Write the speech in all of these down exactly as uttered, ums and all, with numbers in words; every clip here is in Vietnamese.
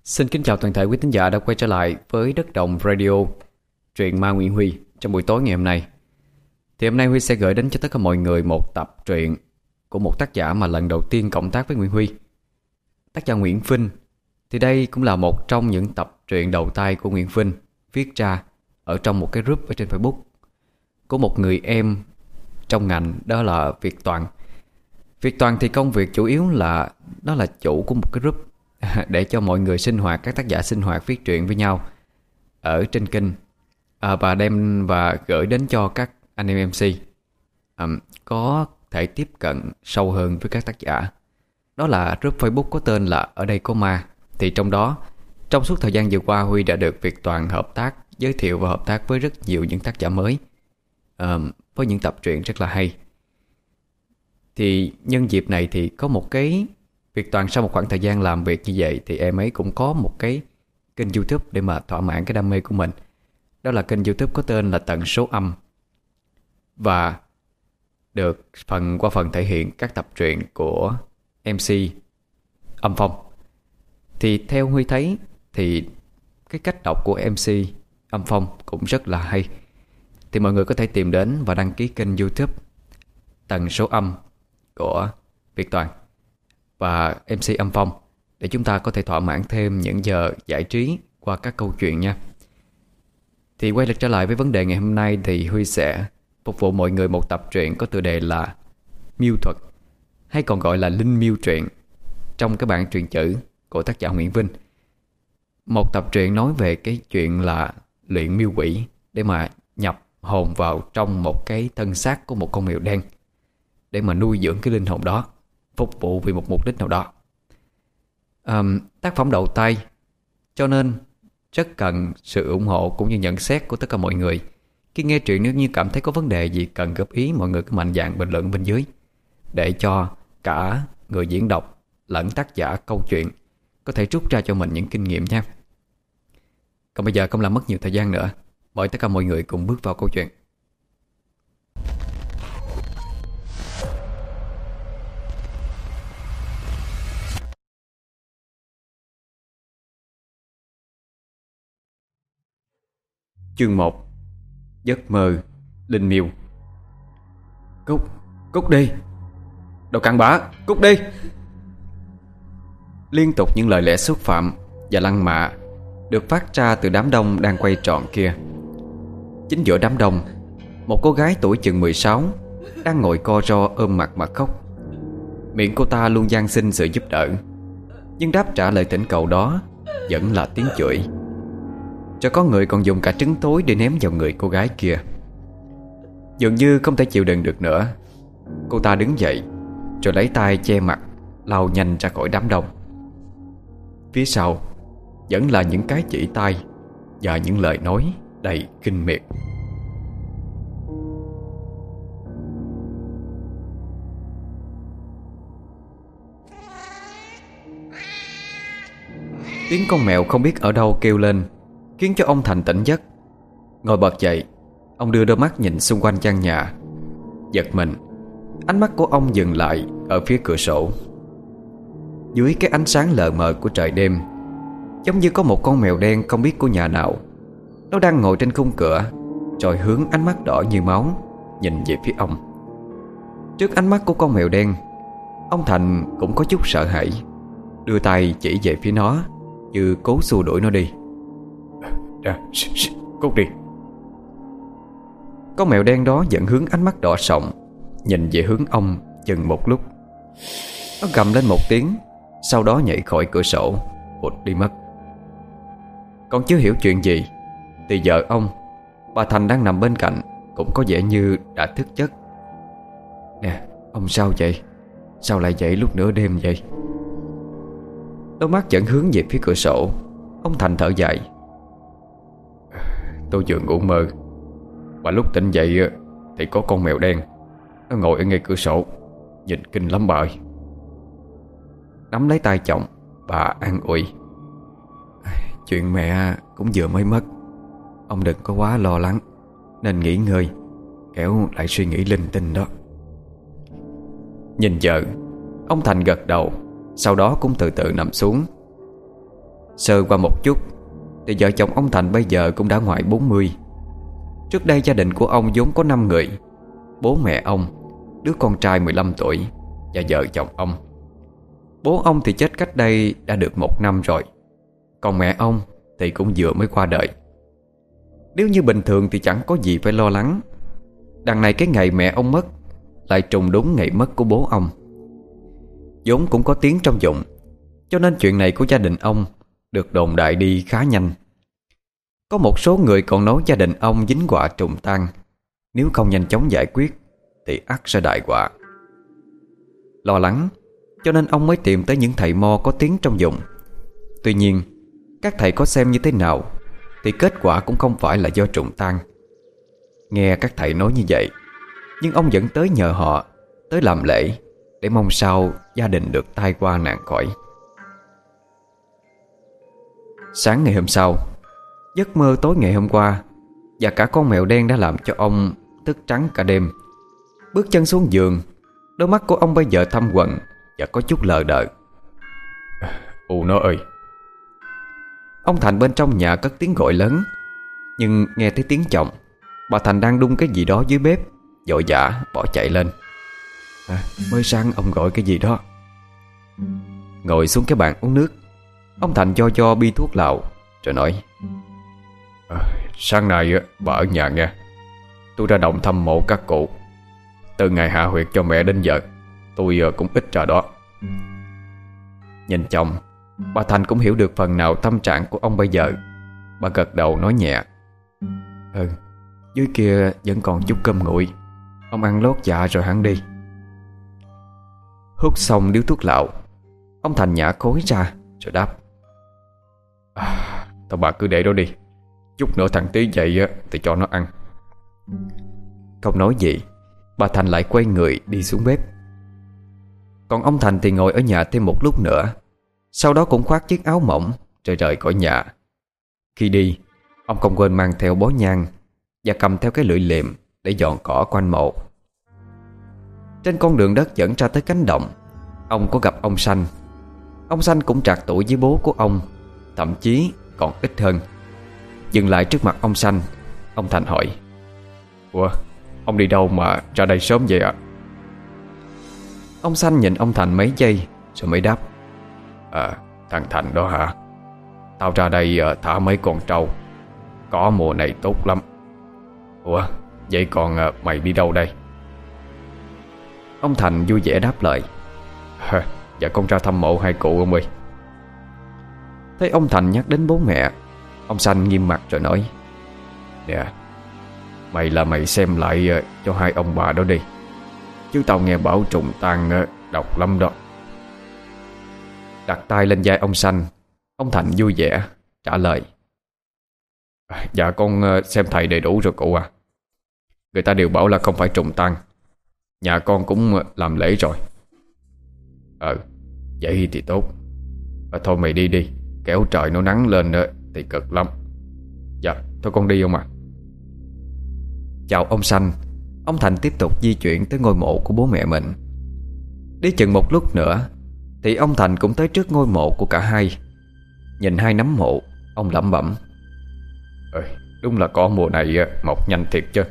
Xin kính chào toàn thể quý thính giả đã quay trở lại với Đất Đồng Radio, truyện ma Nguyễn Huy trong buổi tối ngày hôm nay. Thì hôm nay Huy sẽ gửi đến cho tất cả mọi người một tập truyện của một tác giả mà lần đầu tiên cộng tác với Nguyễn Huy, tác giả Nguyễn Vinh. Thì đây cũng là một trong những tập truyện đầu tay của Nguyễn Vinh viết ra ở trong một cái group ở trên Facebook của một người em trong ngành, đó là Việt Toàn. Việt Toàn thì công việc chủ yếu là đó là chủ của một cái group để cho mọi người sinh hoạt, các tác giả sinh hoạt viết truyện với nhau ở trên kênh, à, và đem và gửi đến cho các anh em em xê à, có thể tiếp cận sâu hơn với các tác giả. Đó là group Facebook có tên là Ở Đây Có Ma. Thì trong đó, trong suốt thời gian vừa qua, Huy đã được Việt Toàn hợp tác, giới thiệu và hợp tác với rất nhiều những tác giả mới, à, với những tập truyện rất là hay. Thì nhân dịp này thì có một cái Việt Toàn sau một khoảng thời gian làm việc như vậy thì em ấy cũng có một cái kênh YouTube để mà thỏa mãn cái đam mê của mình. Đó là kênh YouTube có tên là Tần Số Âm, và được phần qua phần thể hiện các tập truyện của em xê Âm Phong. Thì theo Huy thấy thì cái cách đọc của em xê Âm Phong cũng rất là hay. Thì mọi người có thể tìm đến và đăng ký kênh YouTube Tần Số Âm của Việt Toàn và em xê Âm Phong để chúng ta có thể thỏa mãn thêm những giờ giải trí qua các câu chuyện nha. Thì quay lại trở lại với vấn đề ngày hôm nay, thì Huy sẽ phục vụ mọi người một tập truyện có tựa đề là Miêu Thuật, hay còn gọi là Linh Miêu Truyện, trong cái bản truyện chữ của tác giả Nguyễn Vinh. Một tập truyện nói về cái chuyện là luyện miêu quỷ để mà nhập hồn vào trong một cái thân xác của một con mèo đen để mà nuôi dưỡng cái linh hồn đó, phục vụ vì một mục đích nào đó. à, Tác phẩm đầu tay, cho nên rất cần sự ủng hộ cũng như nhận xét của tất cả mọi người. Khi nghe truyện, nếu như cảm thấy có vấn đề gì cần góp ý, mọi người cứ mạnh dạn bình luận bên dưới, để cho cả người diễn đọc lẫn tác giả câu chuyện có thể rút ra cho mình những kinh nghiệm nha. Còn bây giờ không làm mất nhiều thời gian nữa, mời tất cả mọi người cùng bước vào câu chuyện. Chương một. Giấc mơ Linh Miêu. Cút, cút đi, đồ cặn bã, cút đi. Liên tục những lời lẽ xúc phạm và lăng mạ được phát ra từ đám đông đang quay trọn kia. Chính giữa đám đông, một cô gái tuổi chừng mười sáu đang ngồi co ro ôm mặt mà khóc. Miệng cô ta luôn van xin sự giúp đỡ, nhưng đáp trả lời thỉnh cầu đó vẫn là tiếng chửi. Cho có người còn dùng cả trứng tối để ném vào người cô gái kia. Dường như không thể chịu đựng được nữa, cô ta đứng dậy rồi lấy tay che mặt, lao nhanh ra khỏi đám đông. Phía sau vẫn là những cái chỉ tay và những lời nói đầy kinh miệt. Tiếng con mèo không biết ở đâu kêu lên khiến cho ông Thành tỉnh giấc. Ngồi bật dậy, ông đưa đôi mắt nhìn xung quanh căn nhà. Giật mình, ánh mắt của ông dừng lại ở phía cửa sổ. Dưới cái ánh sáng lờ mờ của trời đêm, giống như có một con mèo đen không biết của nhà nào. Nó đang ngồi trên khung cửa, rồi hướng ánh mắt đỏ như máu nhìn về phía ông. Trước ánh mắt của con mèo đen, ông Thành cũng có chút sợ hãi, đưa tay chỉ về phía nó, như cố xua đuổi nó đi. À, cút đi. Con mèo đen đó vẫn hướng ánh mắt đỏ sọng nhìn về hướng ông chừng một lúc. Nó gầm lên một tiếng, sau đó nhảy khỏi cửa sổ, vụt đi mất. Còn chưa hiểu chuyện gì thì vợ ông, bà Thành đang nằm bên cạnh, cũng có vẻ như đã thức giấc. Nè, ông sao vậy? Sao lại dậy lúc nửa đêm vậy? Đôi mắt vẫn hướng về phía cửa sổ. Ông Thành thở dài. Tôi vừa ngủ mơ, mà lúc tỉnh dậy thì có con mèo đen, nó ngồi ở ngay cửa sổ, nhìn kinh lắm bà ơi. Nắm lấy tay chồng, bà an ủi. Chuyện mẹ cũng vừa mới mất, ông đừng có quá lo lắng, nên nghỉ ngơi, kẻo lại suy nghĩ linh tinh đó. Nhìn vợ, ông Thành gật đầu, sau đó cũng từ từ nằm xuống. Sơ qua một chút thì vợ chồng ông Thành bây giờ cũng đã ngoài bốn mươi. Trước đây gia đình của ông vốn có năm người: bố mẹ ông, đứa con trai mười lăm tuổi và vợ chồng ông. Bố ông thì chết cách đây đã được một năm rồi, còn mẹ ông thì cũng vừa mới qua đời. Nếu như bình thường thì chẳng có gì phải lo lắng. Đằng này cái ngày mẹ ông mất lại trùng đúng ngày mất của bố ông. vốn cũng có tiếng trong vùng, cho nên chuyện này của gia đình ông được đồn đại đi khá nhanh. Có một số người còn nói gia đình ông dính họa trùng tang, nếu không nhanh chóng giải quyết thì ắt sẽ đại họa. Lo lắng cho nên ông mới tìm tới những thầy mo có tiếng trong vùng. Tuy nhiên, các thầy có xem như thế nào thì kết quả cũng không phải là do trùng tang. Nghe các thầy nói như vậy, nhưng ông vẫn tới nhờ họ, tới làm lễ để mong sao gia đình được tai qua nạn khỏi. Sáng ngày hôm sau, giấc mơ tối ngày hôm qua và cả con mèo đen đã làm cho ông thức trắng cả đêm. Bước chân xuống giường, đôi mắt của ông bây giờ thâm quầng và có chút lờ đờ. "Ù nó ơi!" Ông Thành bên trong nhà cất tiếng gọi lớn, nhưng nghe thấy tiếng chồng, bà Thành đang đun cái gì đó dưới bếp, vội vã bỏ chạy lên. à, Mới sáng ông gọi cái gì đó. Ngồi xuống cái bàn uống nước, ông Thành do do bi thuốc lào rồi nói: à, "Sáng nay bà ở nhà nghe. Tôi ra đồng thăm mộ các cụ. Từ ngày hạ huyệt cho mẹ đến giờ tôi cũng ít ra đó." Nhìn chồng, bà Thành cũng hiểu được phần nào tâm trạng của ông bây giờ. Bà gật đầu nói nhẹ: "Ừ, dưới kia vẫn còn chút cơm nguội, ông ăn lót dạ rồi hẳn đi." Hút xong điếu thuốc lạo, ông Thành nhả khói ra rồi đáp: à, "Thôi bà cứ để đó đi. Chút nữa thằng Tí dậy thì cho nó ăn." Không nói gì, bà Thành lại quay người đi xuống bếp. Còn ông Thành thì ngồi ở nhà thêm một lúc nữa, sau đó cũng khoác chiếc áo mỏng rồi rời khỏi nhà. Khi đi, ông không quên mang theo bó nhang và cầm theo cái lưỡi liềm để dọn cỏ quanh mộ. Trên con đường đất dẫn ra tới cánh đồng, ông có gặp ông Sanh. Ông Sanh cũng trạc tuổi với bố của ông, thậm chí còn ít hơn. Dừng lại trước mặt ông Sanh, ông Thành hỏi: "Ủa, ông đi đâu mà ra đây sớm vậy ạ?" Ông Sanh nhìn ông Thành mấy giây rồi mới đáp: "À, thằng Thành đó hả? Tao ra đây thả mấy con trâu. Có mùa này tốt lắm. Ủa, vậy còn mày đi đâu đây?" Ông Thành vui vẻ đáp lời: "Dạ con ra thăm mộ hai cụ ông ơi." Thấy ông Thành nhắc đến bố mẹ, ông Sanh nghiêm mặt rồi nói: "Nè, mày là mày xem lại cho hai ông bà đó đi, chứ tao nghe bảo trùng tang độc lắm đó." Đặt tay lên vai ông Sanh, ông Thành vui vẻ trả lời: "Dạ con xem thầy đầy đủ rồi cụ à. Người ta đều bảo là không phải trùng tang. Nhà con cũng làm lễ rồi." "Ờ, vậy thì tốt. à, Thôi mày đi đi, kéo trời nó nắng lên thì cực lắm." "Dạ, thôi con đi không à." Chào ông Sanh, ông Thành tiếp tục di chuyển tới ngôi mộ của bố mẹ mình. Đi chừng một lúc nữa thì ông Thành cũng tới trước ngôi mộ của cả hai. Nhìn hai nấm mộ, ông lẩm bẩm: "Ơi, đúng là cỏ mùa này mọc nhanh thiệt chứ."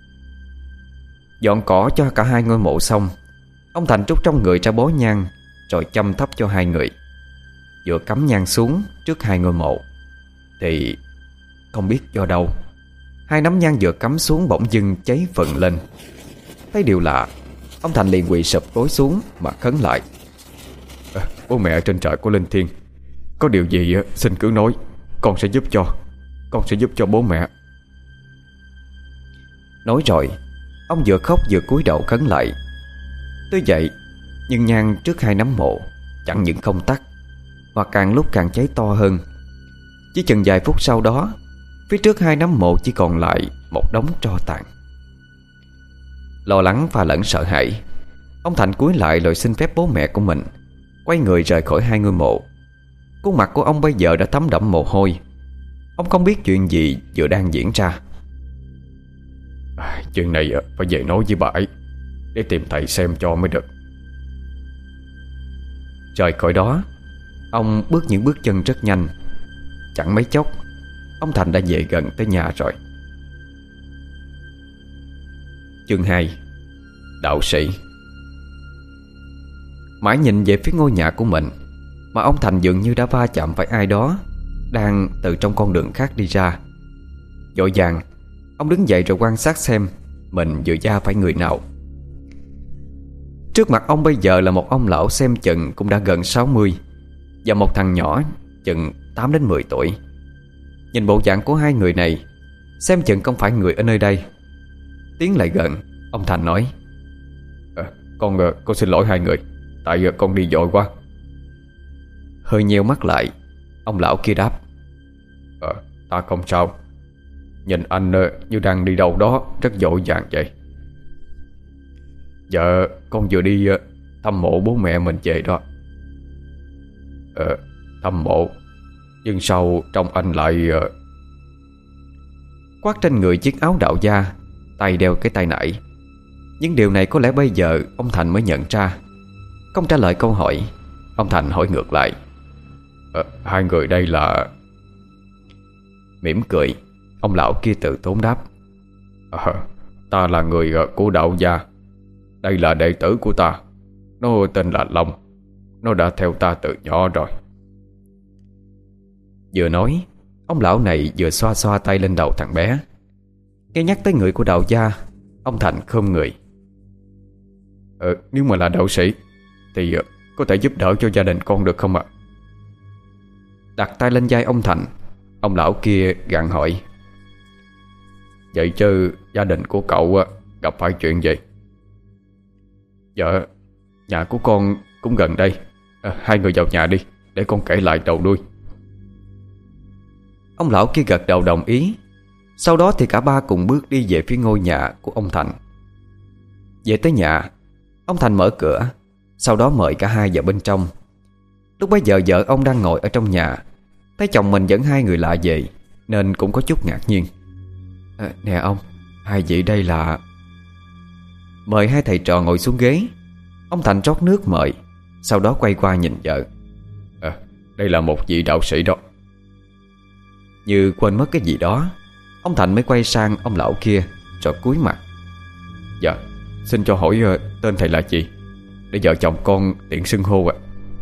Dọn cỏ cho cả hai ngôi mộ xong, ông Thành trút trong người ra bó nhang rồi châm thắp cho hai người. Vừa cắm nhang xuống trước hai ngôi mộ thì không biết do đâu, hai nắm nhang vừa cắm xuống bỗng dưng cháy phừng lên. Thấy điều lạ, ông Thành liền quỳ sụp gối xuống mà khấn lại: à, "Bố mẹ trên trời của linh thiêng, có điều gì xin cứ nói, con sẽ giúp cho Con sẽ giúp cho bố mẹ." Nói rồi, ông vừa khóc vừa cúi đầu khấn lại. Tuy vậy, nhưng nhang trước hai nấm mộ chẳng những không tắt, mà càng lúc càng cháy to hơn. Chỉ chừng vài phút sau đó, phía trước hai nấm mộ chỉ còn lại một đống tro tàn. Lo lắng pha lẫn sợ hãi, ông Thành cúi lại lời xin phép bố mẹ của mình, quay người rời khỏi hai ngôi mộ. Khuôn mặt của ông bây giờ đã thấm đẫm mồ hôi. Ông không biết chuyện gì vừa đang diễn ra. à, Chuyện này phải về nói với bà ấy, để tìm thầy xem cho mới được. Rời khỏi đó, ông bước những bước chân rất nhanh, chẳng mấy chốc ông Thành đã về gần tới nhà rồi. Chương hai. Đạo sĩ. Mãi nhìn về phía ngôi nhà của mình mà ông Thành dường như đã va chạm phải ai đó đang từ trong con đường khác đi ra. Vội vàng ông đứng dậy rồi quan sát xem mình vừa va phải người nào. Trước mặt ông bây giờ là một ông lão xem chừng cũng đã gần sáu mươi và một thằng nhỏ chừng tám đến mười tuổi. Nhìn bộ dạng của hai người này, xem chừng không phải người ở nơi đây. Tiến lại gần, ông Thành nói: à, Con con xin lỗi hai người, tại con đi vội quá. Hơi nheo mắt lại, ông lão kia đáp: à, Ta không sao. Nhìn anh như đang đi đâu đó rất vội vàng vậy. Dạ con vừa đi thăm mộ bố mẹ mình về đó. Ờ, thăm mộ. Nhưng sao trông anh lại... Khoác trên người chiếc áo đạo gia, tay đeo cái tay nải. Nhưng điều này có lẽ bây giờ ông Thành mới nhận ra. Không trả lời câu hỏi, ông Thành hỏi ngược lại: ờ, Hai người đây là... Mỉm cười, ông lão kia tự tốn đáp: à, Ta là người của đạo gia. Đây là đệ tử của ta. Nó tên là Long. Nó đã theo ta từ nhỏ rồi. Vừa nói, ông lão này vừa xoa xoa tay lên đầu thằng bé. Nghe nhắc tới người của đạo gia, ông Thành khom người: Ờ, nếu mà là đạo sĩ thì có thể giúp đỡ cho gia đình con được không ạ? Đặt tay lên vai ông Thành, ông lão kia gặng hỏi: Vậy chứ gia đình của cậu gặp phải chuyện gì? Dạ, nhà của con cũng gần đây. à, Hai người vào nhà đi, để con kể lại đầu đuôi. Ông lão kia gật đầu đồng ý. Sau đó thì cả ba cùng bước đi về phía ngôi nhà của ông Thành. Về tới nhà, ông Thành mở cửa, sau đó mời cả hai vào bên trong. Lúc bấy giờ vợ ông đang ngồi ở trong nhà, thấy chồng mình dẫn hai người lạ về nên cũng có chút ngạc nhiên. à, Nè ông, hai vị đây là... Mời hai thầy trò ngồi xuống ghế. Ông Thành rót nước mời, sau đó quay qua nhìn vợ: à, Đây là một vị đạo sĩ đó. Như quên mất cái gì đó, ông Thành mới quay sang ông lão kia rồi cúi mặt: Dạ, xin cho hỏi uh, tên thầy là gì, để vợ chồng con tiện xưng hô ạ.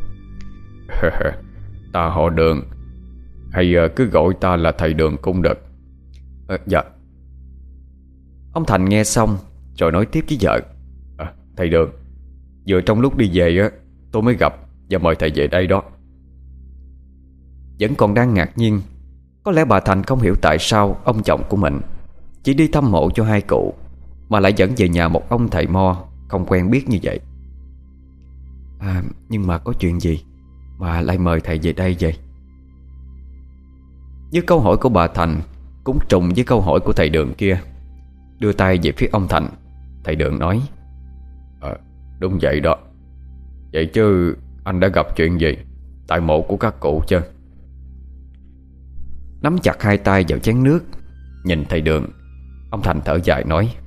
Ta họ Đường, hay uh, cứ gọi ta là thầy Đường cũng được. à, Dạ. Ông Thành nghe xong rồi nói tiếp với vợ: à, Thầy Đường, vừa trong lúc đi về á, tôi mới gặp và mời thầy về đây đó. Vẫn còn đang ngạc nhiên, có lẽ bà Thành không hiểu tại sao ông chồng của mình chỉ đi thăm mộ cho hai cụ mà lại dẫn về nhà một ông thầy mo không quen biết như vậy. À, nhưng mà có chuyện gì mà lại mời thầy về đây vậy? Như câu hỏi của bà Thành cũng trùng với câu hỏi của thầy Đường kia. Đưa tay về phía ông Thành, thầy Đường nói: à, Đúng vậy đó. Vậy chứ anh đã gặp chuyện gì tại mộ của các cụ chứ? Nắm chặt hai tay vào chén nước, nhìn thầy Đường, ông Thành thở dài nói: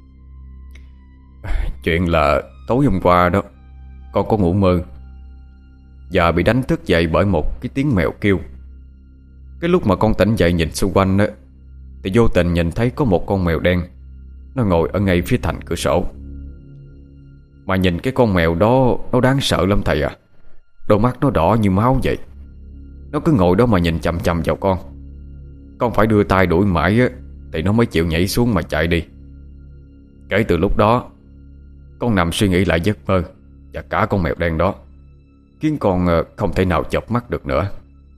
Chuyện là tối hôm qua đó, con có ngủ mơ và bị đánh thức dậy bởi một cái tiếng mèo kêu. Cái lúc mà con tỉnh dậy nhìn xung quanh đó, thì vô tình nhìn thấy có một con mèo đen, nó ngồi ở ngay phía thành cửa sổ. Mà nhìn cái con mèo đó, nó đáng sợ lắm thầy à. Đôi mắt nó đỏ như máu vậy. Nó cứ ngồi đó mà nhìn chằm chằm vào con. Con phải đưa tay đuổi mãi á, thì nó mới chịu nhảy xuống mà chạy đi. Kể từ lúc đó, con nằm suy nghĩ lại giấc mơ và cả con mèo đen đó, khiến con không thể nào chợp mắt được nữa.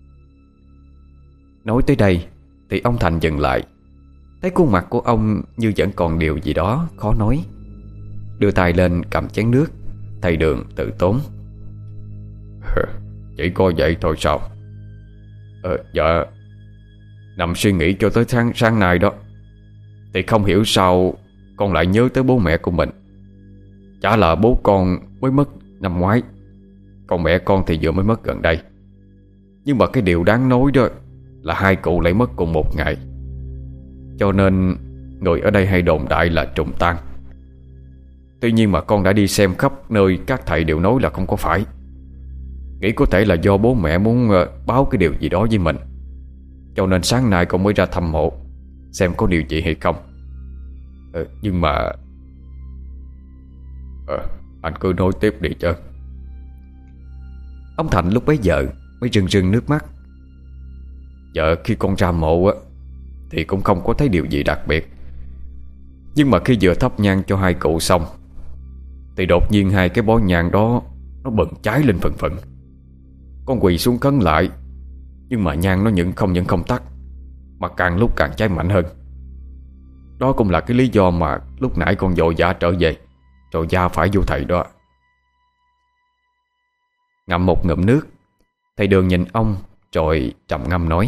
Nói tới đây thì ông Thành dừng lại. Thấy khuôn mặt của ông như vẫn còn điều gì đó khó nói. Đưa tay lên cầm chén nước, thầy Đường tự tốn: Chỉ có vậy thôi sao? Ờ, dạ. Nằm suy nghĩ cho tới sáng, sáng nay đó, thì không hiểu sao con lại nhớ tới bố mẹ của mình. Chả là bố con mới mất năm ngoái, còn mẹ con thì vừa mới mất gần đây. Nhưng mà cái điều đáng nói đó là hai cụ lại mất cùng một ngày. Cho nên người ở đây hay đồn đại là trùng tang. Tuy nhiên mà con đã đi xem khắp nơi, các thầy đều nói là không có phải. Nghĩ có thể là do bố mẹ muốn báo cái điều gì đó với mình, Cho nên sáng nay con mới ra thăm mộ, xem có điều gì hay không. ờ, Nhưng mà ờ, anh cứ nói tiếp đi chứ. Ông Thành lúc bấy giờ mới rưng rưng nước mắt. Giờ khi con ra mộ á thì cũng không có thấy điều gì đặc biệt. Nhưng mà khi vừa thắp nhang cho hai cụ xong thì đột nhiên hai cái bó nhang đó nó bừng cháy lên phần phật. Con quỳ xuống khấn lại, nhưng mà nhang nó những không những không tắt, mà càng lúc càng cháy mạnh hơn. Đó cũng là cái lý do mà lúc nãy con vội vã trở về rồi va phải vô thầy đó. Ngậm một ngụm nước, thầy Đường nhìn ông rồi trầm ngâm nói: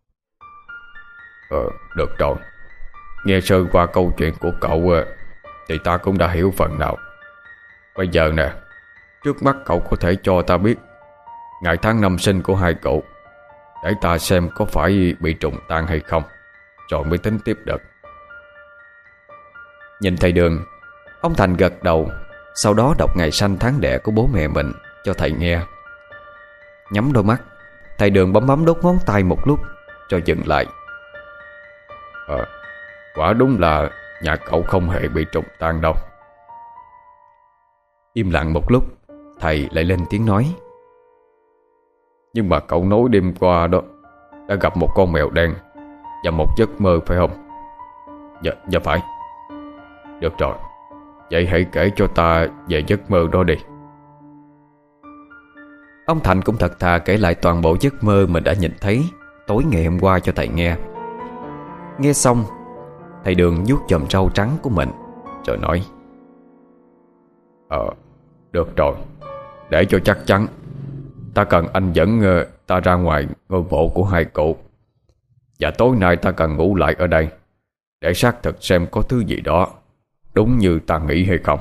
Ờ, được rồi. Nghe sơ qua câu chuyện của cậu thì ta cũng đã hiểu phần nào. Bây giờ nè, trước mắt cậu có thể cho ta biết ngày tháng năm sinh của hai cậu, để ta xem có phải bị trùng tang hay không, rồi mới tính tiếp được. Nhìn thầy Đường, ông Thành gật đầu, sau đó đọc ngày sanh tháng đẻ của bố mẹ mình cho thầy nghe. Nhắm đôi mắt, thầy Đường bấm bấm đốt ngón tay một lúc rồi dừng lại. Ờ, quả đúng là nhà cậu không hề bị trùng tang đâu. Im lặng một lúc, thầy lại lên tiếng nói: Nhưng mà cậu nói đêm qua đó đã gặp một con mèo đen và một giấc mơ phải không? Dạ, dạ phải. Được rồi, vậy hãy kể cho ta về giấc mơ đó đi. Ông Thành cũng thật thà kể lại toàn bộ giấc mơ mình đã nhìn thấy tối ngày hôm qua cho thầy nghe. Nghe xong, thầy Đường vuốt chòm râu trắng của mình rồi nói: Ờ, được rồi. Để cho chắc chắn, ta cần anh dẫn uh, ta ra ngoài ngôi mộ của hai cụ. Và tối nay ta cần ngủ lại ở đây để xác thực xem có thứ gì đó đúng như ta nghĩ hay không.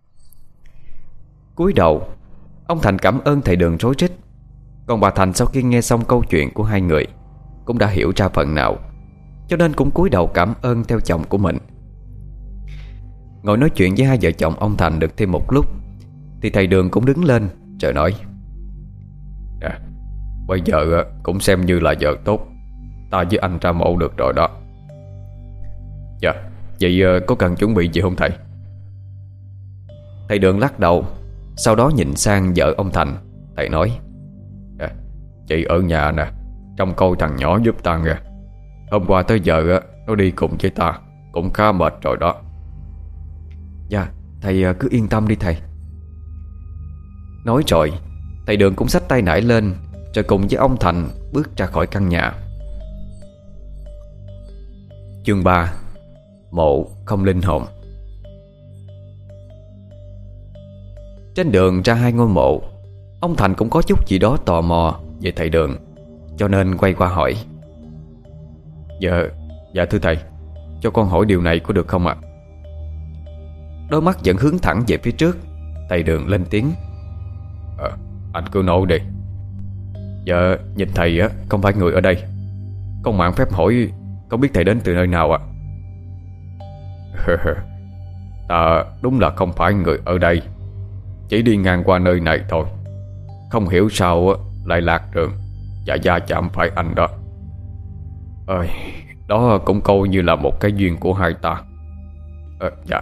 Cúi đầu, ông Thành cảm ơn thầy Đường rối rít. Còn bà Thành sau khi nghe xong câu chuyện của hai người cũng đã hiểu ra phần nào, cho nên cũng cúi đầu cảm ơn theo chồng của mình. Ngồi nói chuyện với hai vợ chồng ông Thành được thêm một lúc thì thầy Đường cũng đứng lên rồi nói: Nè, bây giờ cũng xem như là giờ tốt, ta với anh ra mộ được rồi đó. Dạ, vậy có cần chuẩn bị gì không thầy? Thầy Đường lắc đầu, sau đó nhìn sang vợ ông Thành. Thầy nói: Nè, chị ở nhà nè, trông coi thằng nhỏ giúp ta nghe. Hôm qua tới giờ nó đi cùng với ta, cũng khá mệt rồi đó. Dạ, thầy cứ yên tâm đi thầy. Nói rồi, thầy Đường cũng xách tay nải lên rồi cùng với ông Thành bước ra khỏi căn nhà. Chương ba: Mộ không linh hồn. Trên đường ra hai ngôi mộ, ông Thành cũng có chút gì đó tò mò về thầy Đường, cho nên quay qua hỏi: Dạ, dạ thưa thầy, cho con hỏi điều này có được không ạ? Đôi mắt vẫn hướng thẳng về phía trước. Thầy Đường lên tiếng: Ờ, anh cứ nói đi. Dạ, nhìn thầy á không phải người ở đây. Con mạng phép hỏi không biết thầy đến từ nơi nào ạ? Ta đúng là không phải người ở đây, chỉ đi ngang qua nơi này thôi. Không hiểu sao á lại lạc đường và va chạm phải anh đó. Ơi, đó cũng coi như là một cái duyên của hai ta. Ờ, dạ.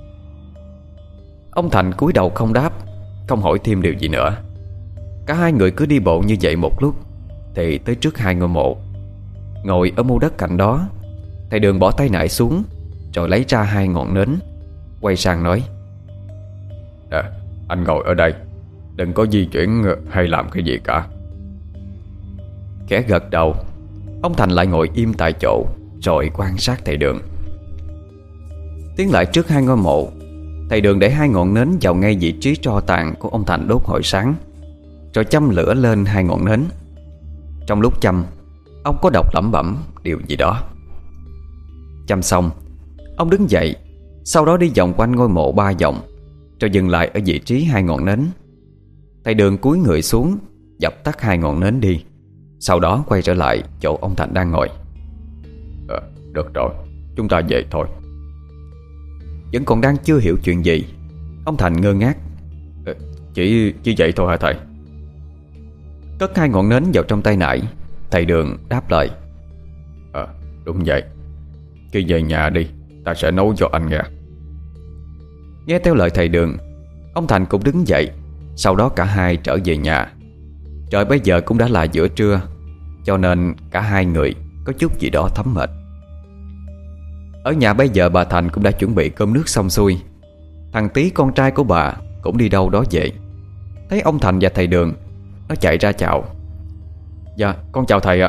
Ông Thành cúi đầu không đáp, không hỏi thêm điều gì nữa. Cả hai người cứ đi bộ như vậy một lúc thì tới trước hai ngôi mộ. Ngồi ở mô đất cạnh đó, thầy Đường bỏ tay nải xuống rồi lấy ra hai ngọn nến, quay sang nói: Nè, anh ngồi ở đây, đừng có di chuyển hay làm cái gì cả. Khẽ gật đầu, ông Thành lại ngồi im tại chỗ rồi quan sát thầy Đường. Tiến lại trước hai ngôi mộ, thầy Đường để hai ngọn nến vào ngay vị trí tro tàn của ông Thành đốt hồi sáng, rồi châm lửa lên hai ngọn nến. Trong lúc châm, ông có đọc lẩm bẩm điều gì đó. Châm xong, ông đứng dậy, sau đó đi vòng quanh ngôi mộ ba vòng, rồi dừng lại ở vị trí hai ngọn nến. Thầy Đường cúi người xuống, dập tắt hai ngọn nến đi, sau đó quay trở lại chỗ ông Thành đang ngồi. À, được rồi, chúng ta về thôi. Vẫn còn đang chưa hiểu chuyện gì, ông Thành ngơ ngác. à, Chỉ chỉ vậy thôi hả thầy? Cất hai ngọn nến vào trong tay nải, thầy Đường đáp lời: À, đúng vậy. Khi về nhà đi, ta sẽ nấu cho anh nghe. Nghe theo lời thầy Đường, ông Thành cũng đứng dậy. Sau đó cả hai trở về nhà. Trời bây giờ cũng đã là giữa trưa, cho nên cả hai người có chút gì đó thấm mệt. Ở nhà bây giờ bà Thành cũng đã chuẩn bị cơm nước xong xuôi. Thằng Tí con trai của bà cũng đi đâu đó về. Thấy ông Thành và thầy Đường, nó chạy ra chào. Dạ con chào thầy ạ.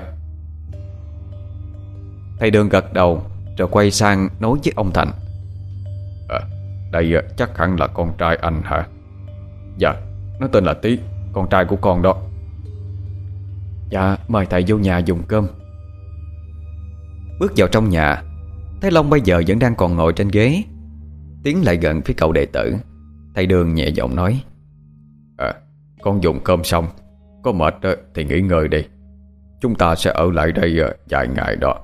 Thầy Đường gật đầu rồi quay sang nói với ông Thành. À, đây chắc hẳn là con trai anh hả? Dạ, nó tên là Tí, con trai của con đó. Dạ mời thầy vô nhà dùng cơm. Bước vào trong nhà, thấy Long bây giờ vẫn đang còn ngồi trên ghế. Tiến lại gần phía cậu đệ tử. Thầy Đường nhẹ giọng nói. À, con dùng cơm xong, có mệt thì nghỉ ngơi đi. Chúng ta sẽ ở lại đây vài ngày đó.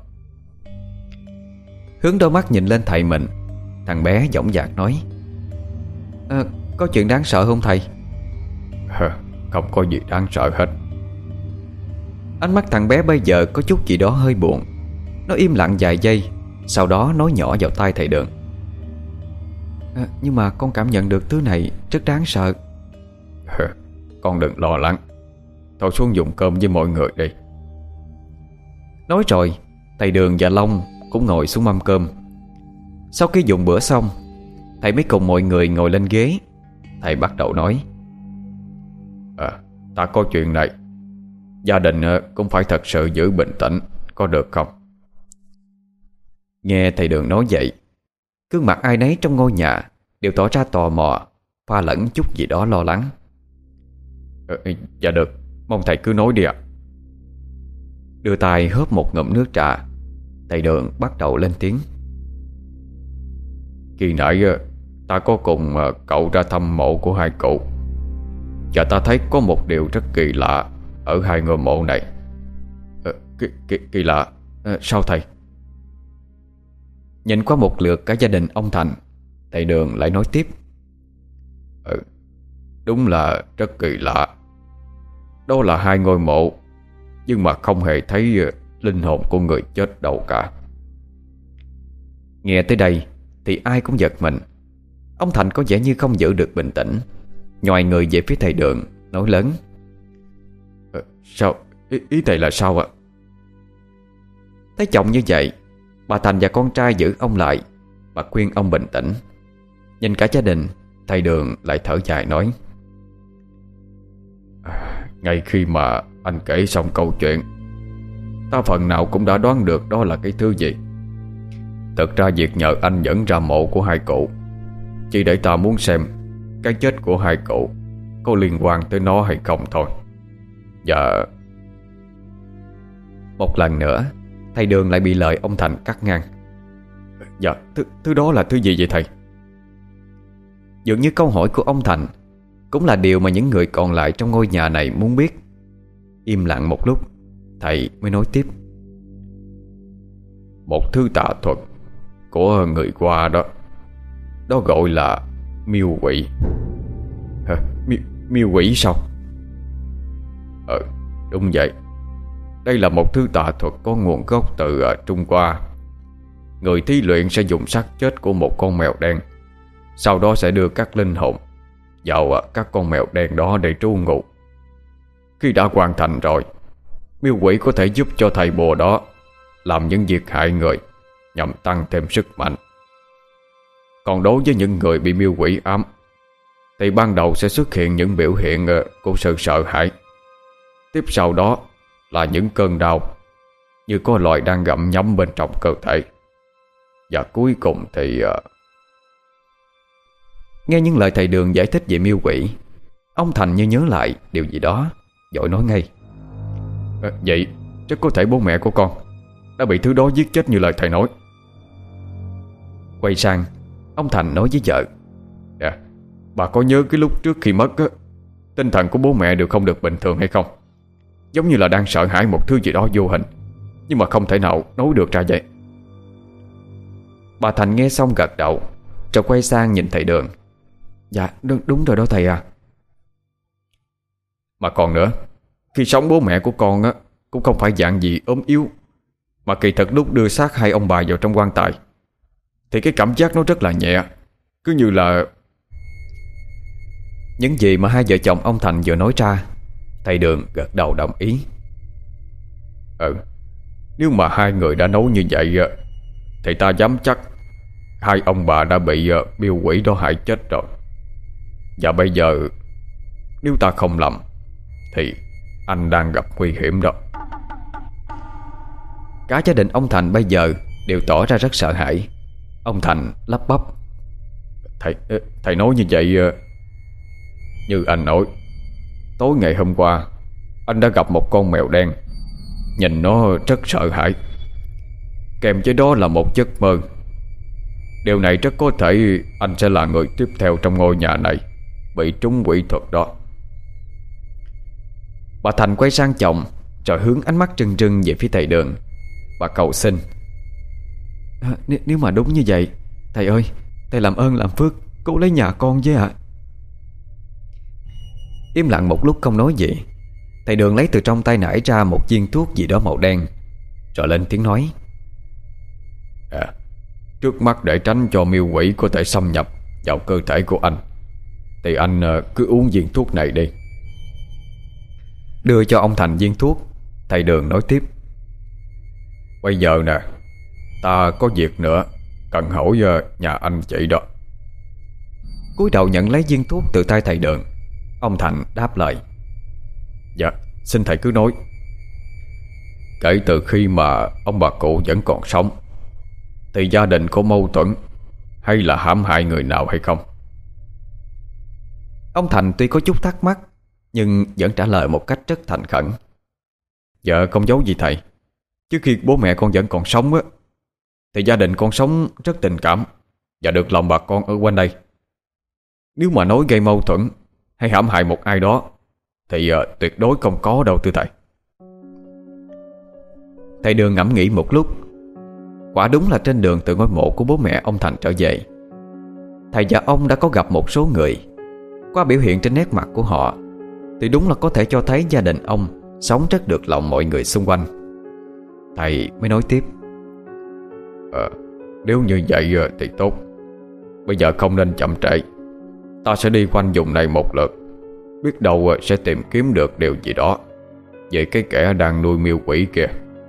Hướng đôi mắt nhìn lên thầy mình, thằng bé dõng dạc nói. À, có chuyện đáng sợ không thầy? À, không có gì đáng sợ hết. Ánh mắt thằng bé bây giờ có chút gì đó hơi buồn. Nó im lặng vài giây, sau đó nói nhỏ vào tai thầy Đường. À, nhưng mà con cảm nhận được thứ này rất đáng sợ. À, con đừng lo lắng. Thôi xuống dùng cơm với mọi người đi. Nói rồi, thầy Đường và Long cũng ngồi xuống mâm cơm. Sau khi dùng bữa xong, thầy mới cùng mọi người ngồi lên ghế. Thầy bắt đầu nói. À, ta có chuyện này. Gia đình cũng phải thật sự giữ bình tĩnh, có được không? Nghe thầy Đường nói vậy, gương mặt ai nấy trong ngôi nhà đều tỏ ra tò mò, pha lẫn chút gì đó lo lắng. À, dạ được, mong thầy cứ nói đi ạ. Đưa tay hớp một ngụm nước trà, thầy Đường bắt đầu lên tiếng. Khi nãy ta có cùng cậu ra thăm mộ của hai cụ, và ta thấy có một điều rất kỳ lạ ở hai ngôi mộ này. À, kỳ, kỳ, kỳ lạ? À, sao thầy? Nhìn qua một lượt cả gia đình ông Thành, thầy Đường lại nói tiếp. Ừ, đúng là rất kỳ lạ. Đó là hai ngôi mộ, nhưng mà không hề thấy linh hồn của người chết đâu cả. Nghe tới đây thì ai cũng giật mình. Ông Thành có vẻ như không giữ được bình tĩnh, nhoài người về phía thầy Đường, nói lớn. À, sao? Ý, ý thầy là sao ạ? Thấy chồng như vậy, bà Thành và con trai giữ ông lại. Bà khuyên ông bình tĩnh. Nhìn cả gia đình, thầy Đường lại thở dài nói. À, ngay khi mà anh kể xong câu chuyện, ta phần nào cũng đã đoán được đó là cái thứ gì. Thật ra việc nhờ anh dẫn ra mộ của hai cụ chỉ để ta muốn xem cái chết của hai cụ có liên quan tới nó hay không thôi. Và một lần nữa, thầy Đường lại bị lời ông Thành cắt ngang. Dạ, thứ, thứ đó là thứ gì vậy thầy? Dường như câu hỏi của ông Thành cũng là điều mà những người còn lại trong ngôi nhà này muốn biết. Im lặng một lúc, thầy mới nói tiếp. Một thứ tà thuật của người qua đó, đó gọi là miêu quỷ. Hả? Miêu, miêu quỷ sao? Ờ, đúng vậy. Đây là một thứ tà thuật có nguồn gốc từ uh, Trung Hoa. Người thí luyện sẽ dùng xác chết của một con mèo đen, sau đó sẽ đưa các linh hồn vào uh, các con mèo đen đó để trú ngụ. Khi đã hoàn thành rồi, miêu quỷ có thể giúp cho thầy bùa đó làm những việc hại người nhằm tăng thêm sức mạnh. Còn đối với những người bị miêu quỷ ám thì ban đầu sẽ xuất hiện những biểu hiện uh, của sự sợ hãi. Tiếp sau đó là những cơn đau như có loài đang gặm nhấm bên trong cơ thể. Và cuối cùng thì uh... Nghe những lời thầy Đường giải thích về miêu quỷ, ông Thành như nhớ lại điều gì đó, vội nói ngay. à, Vậy chắc có thể bố mẹ của con đã bị thứ đó giết chết như lời thầy nói. Quay sang, ông Thành nói với vợ. Dạ, bà có nhớ cái lúc trước khi mất á, tinh thần của bố mẹ đều không được bình thường hay không? Giống như là đang sợ hãi một thứ gì đó vô hình, nhưng mà không thể nào nói được ra vậy. Bà Thành nghe xong gật đầu, rồi quay sang nhìn thầy Đường. Dạ đúng, đúng rồi đó thầy à. Mà còn nữa, khi sống bố mẹ của con á cũng không phải dạng gì ốm yếu, Mà kỳ thật lúc đưa xác hai ông bà vào trong quan tài thì cái cảm giác nó rất là nhẹ, cứ như là... Những gì mà hai vợ chồng ông Thành vừa nói ra, thầy Đường gật đầu đồng ý. Ừ, nếu mà hai người đã nói như vậy thì ta dám chắc hai ông bà đã bị miêu quỷ đó hại chết rồi. Và bây giờ nếu ta không lầm thì anh đang gặp nguy hiểm đó. Cả gia đình ông Thành bây giờ đều tỏ ra rất sợ hãi. Ông Thành lắp bắp: Thầy, thầy nói như vậy. Như anh nói, tối ngày hôm qua anh đã gặp một con mèo đen. Nhìn nó rất sợ hãi, kèm với đó là một giấc mơ. Điều này rất có thể anh sẽ là người tiếp theo trong ngôi nhà này bị trúng quỷ thuật đó. Bà Thành quay sang chồng, rồi hướng ánh mắt trừng trừng về phía thầy Đường. Bà cầu xin: à, nếu, nếu mà đúng như vậy, thầy ơi, thầy làm ơn làm phước cứu lấy nhà con với ạ. À. Im lặng một lúc không nói gì. Thầy Đường lấy từ trong tay nải ra một viên thuốc gì đó màu đen, rồi lên tiếng nói: à, trước mắt để tránh cho miêu quỷ có thể xâm nhập vào cơ thể của anh, thì anh cứ uống viên thuốc này đi. Đưa cho ông Thành viên thuốc, thầy Đường nói tiếp: Bây giờ nè, ta có việc nữa cần hỏi nhà anh chị đó. Cúi đầu nhận lấy viên thuốc từ tay thầy Đường, ông Thành đáp lời: Dạ, xin thầy cứ nói. Kể từ khi mà ông bà cụ vẫn còn sống thì gia đình có mâu thuẫn hay là hãm hại người nào hay không? Ông Thành tuy có chút thắc mắc, nhưng vẫn trả lời một cách rất thành khẩn: Dạ không giấu gì thầy. Trước khi bố mẹ con vẫn còn sống á, thì gia đình con sống rất tình cảm và được lòng bà con ở quanh đây. Nếu mà nói gây mâu thuẫn hay hãm hại một ai đó thì uh, tuyệt đối không có đâu thưa thầy. Thầy Đường ngẫm nghĩ một lúc. Quả đúng là trên đường từ ngôi mộ của bố mẹ ông Thành trở về, thầy và ông đã có gặp một số người. Qua biểu hiện trên nét mặt của họ thì đúng là có thể cho thấy gia đình ông sống rất được lòng mọi người xung quanh. Thầy mới nói tiếp: à, Nếu như vậy thì tốt. Bây giờ không nên chậm trễ. Ta sẽ đi quanh vùng này một lượt, biết đâu sẽ tìm kiếm được điều gì đó về cái kẻ đang nuôi miêu quỷ kìa.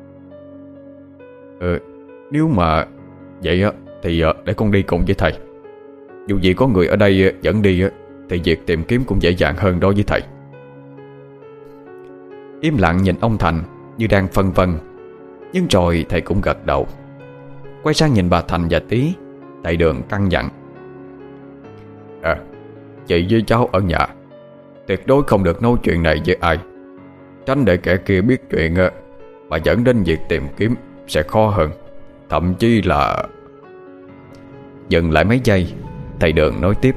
ừ, Nếu mà vậy thì để con đi cùng với thầy. Dù gì có người ở đây dẫn đi thì việc tìm kiếm cũng dễ dàng hơn đó với thầy. Im lặng nhìn ông Thành như đang phân vân, nhưng rồi thầy cũng gật đầu. Quay sang nhìn bà Thành và Tí, thầy Đường căn dặn: À, chị với cháu ở nhà tuyệt đối không được nói chuyện này với ai, tránh để kẻ kia biết chuyện và dẫn đến việc tìm kiếm sẽ khó hơn. Thậm chí là... Dừng lại mấy giây, thầy Đường nói tiếp: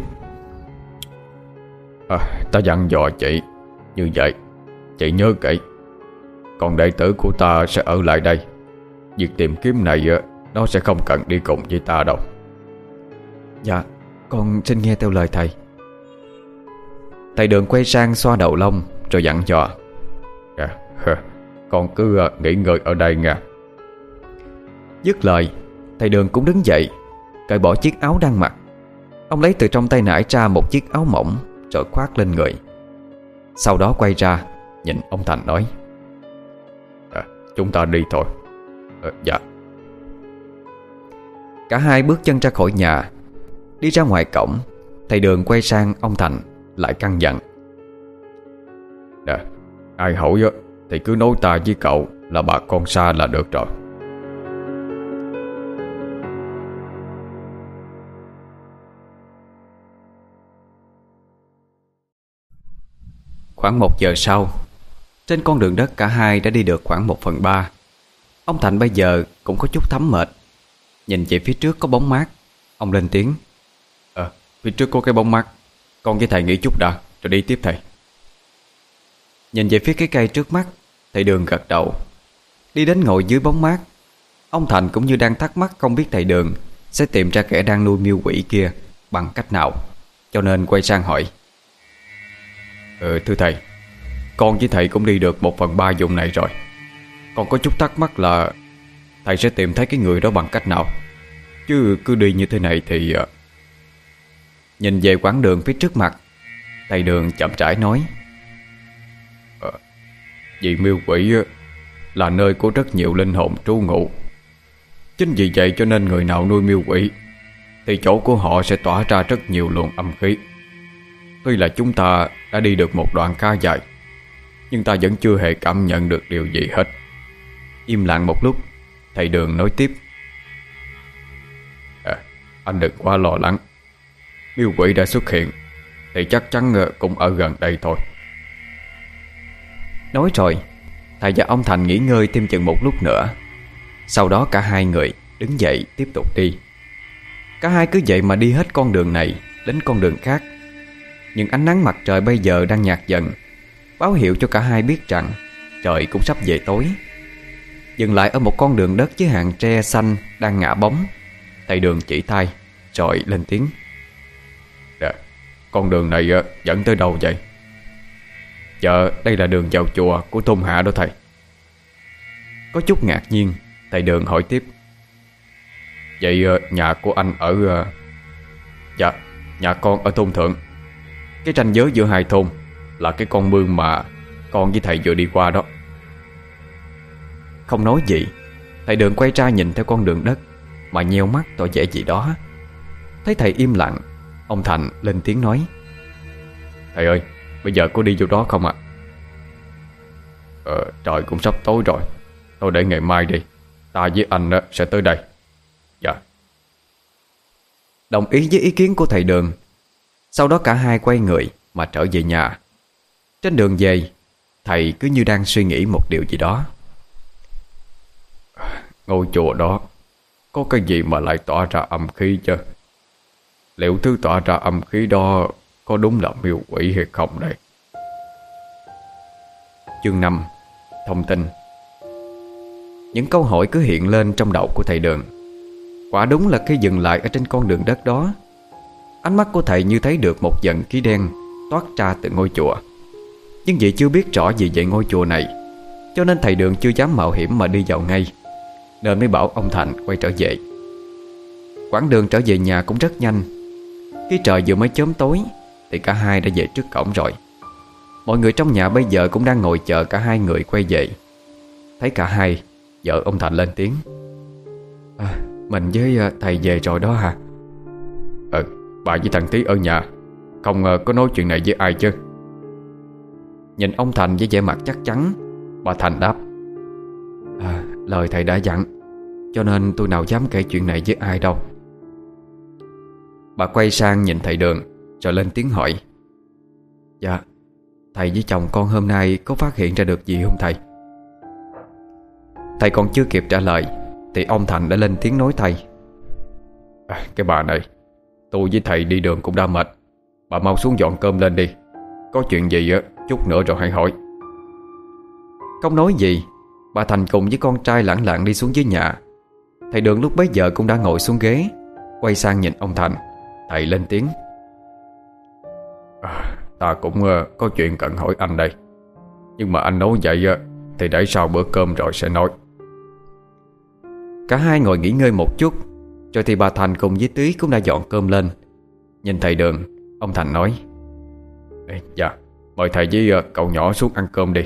à, Ta dặn dò chị như vậy, chị nhớ kỹ. Còn đệ tử của ta sẽ ở lại đây. Việc tìm kiếm này nó sẽ không cần đi cùng với ta đâu. Dạ, con xin nghe theo lời thầy. Thầy Đường quay sang xoa đầu lông rồi dặn dò: à, Con cứ nghỉ ngơi ở đây nha. Dứt lời, thầy Đường cũng đứng dậy, cởi bỏ chiếc áo đang mặc. Ông lấy từ trong tay nải ra một chiếc áo mỏng rồi khoác lên người. Sau đó quay ra nhìn ông Thành nói: à, Chúng ta đi thôi. à, Dạ. Cả hai bước chân ra khỏi nhà. Đi ra ngoài cổng, thầy Đường quay sang ông Thành lại căn dặn: Nè, ai hỏi thì cứ nói ta với cậu là bà con xa là được rồi. Khoảng một giờ sau, trên con đường đất cả hai đã đi được khoảng một phần ba. Ông Thành bây giờ cũng có chút thấm mệt. Nhìn về phía trước có bóng mát, ông lên tiếng: Ờ, phía trước có cái bóng mát, con với thầy nghỉ chút đã rồi đi tiếp thầy. Nhìn về phía cái cây trước mắt, thầy Đường gật đầu. Đi đến ngồi dưới bóng mát. Ông Thành cũng như đang thắc mắc không biết thầy Đường sẽ tìm ra kẻ đang nuôi miêu quỷ kia bằng cách nào, cho nên quay sang hỏi: Ừ, thưa thầy, con với thầy cũng đi được một phần ba vùng này rồi. Con có chút thắc mắc là thầy sẽ tìm thấy cái người đó bằng cách nào. Chứ cứ đi như thế này thì uh... Nhìn về quãng đường phía trước mặt, thầy Đường chậm rãi nói: uh, Vì miêu quỷ là nơi của rất nhiều linh hồn trú ngụ. Chính vì vậy cho nên người nào nuôi miêu quỷ thì chỗ của họ sẽ tỏa ra rất nhiều luồng âm khí. Tuy là chúng ta đã đi được một đoạn khá dài, nhưng ta vẫn chưa hề cảm nhận được điều gì hết. Im lặng một lúc, thầy Đường nói tiếp: à, Anh đừng quá lo lắng. Miêu quỷ đã xuất hiện thì chắc chắn cũng ở gần đây thôi. Nói rồi, thầy và ông Thành nghỉ ngơi thêm chừng một lúc nữa. Sau đó cả hai người đứng dậy tiếp tục đi. Cả hai cứ vậy mà đi hết con đường này đến con đường khác. Nhưng ánh nắng mặt trời bây giờ đang nhạt dần, báo hiệu cho cả hai biết rằng trời cũng sắp về tối. Dừng lại ở một con đường đất với hàng tre xanh đang ngả bóng, thầy Đường chỉ tay rồi lên tiếng: Dạ, con đường này dẫn tới đâu vậy? Dạ, đây là đường vào chùa của thôn Hạ đó thầy. Có chút ngạc nhiên, thầy Đường hỏi tiếp: Vậy nhà của anh ở... Dạ, nhà con ở thôn Thượng. Cái ranh giới giữa hai thôn là cái con mương mà con với thầy vừa đi qua đó. Không nói gì, thầy Đường quay ra nhìn theo con đường đất mà nheo mắt tỏ vẻ gì đó. Thấy thầy im lặng, ông Thành lên tiếng nói: Thầy ơi, bây giờ có đi vô đó không ạ? Ờ, trời cũng sắp tối rồi. Thôi để ngày mai đi, ta với anh sẽ tới đây. Dạ. Đồng ý với ý kiến của thầy Đường. Sau đó cả hai quay người mà trở về nhà. Trên đường về, thầy cứ như đang suy nghĩ một điều gì đó. Ngôi chùa đó có cái gì mà lại tỏa ra âm khí chứ? Liệu thứ tỏa ra âm khí đó có đúng là miêu quỷ hay không đây? Chương năm. Thông tin. Những câu hỏi cứ hiện lên trong đầu của thầy Đường. Quả đúng là khi dừng lại ở trên con đường đất đó, ánh mắt của thầy như thấy được một dần khí đen toát ra từ ngôi chùa. Nhưng vì chưa biết rõ gì về ngôi chùa này, cho nên thầy Đường chưa dám mạo hiểm mà đi vào ngay, nên mới bảo ông Thành quay trở về. Quãng đường trở về nhà cũng rất nhanh. Khi trời vừa mới chớm tối thì cả hai đã về trước cổng rồi. Mọi người trong nhà bây giờ cũng đang ngồi chờ cả hai người quay về. Thấy cả hai, vợ ông Thành lên tiếng: à, Mình với thầy về rồi đó hả? Ừ, bà với thằng Tí ở nhà, không có nói chuyện này với ai chứ? Nhìn ông Thành với vẻ mặt chắc chắn, bà Thành đáp: à, Lời thầy đã dặn, cho nên tôi nào dám kể chuyện này với ai đâu. Bà quay sang nhìn thầy Đường rồi lên tiếng hỏi: Dạ, thầy với chồng con hôm nay có phát hiện ra được gì không thầy? Thầy còn chưa kịp trả lời thì ông Thành đã lên tiếng nói thay: à, Cái bà này, tôi với thầy đi đường cũng đã mệt, bà mau xuống dọn cơm lên đi. Có chuyện gì á, chút nữa rồi hãy hỏi. Không nói gì, bà Thành cùng với con trai lẳng lặng đi xuống dưới nhà. Thầy Đường lúc bấy giờ cũng đã ngồi xuống ghế, quay sang nhìn ông Thành. Thầy lên tiếng: à, Ta cũng uh, có chuyện cần hỏi anh đây. Nhưng mà anh nói vậy uh, thì để sau bữa cơm rồi sẽ nói. Cả hai ngồi nghỉ ngơi một chút, rồi thì bà Thành cùng với Tí cũng đã dọn cơm lên. Nhìn thầy Đường, ông Thành nói: Ê, Dạ, mời thầy với uh, cậu nhỏ xuống ăn cơm đi.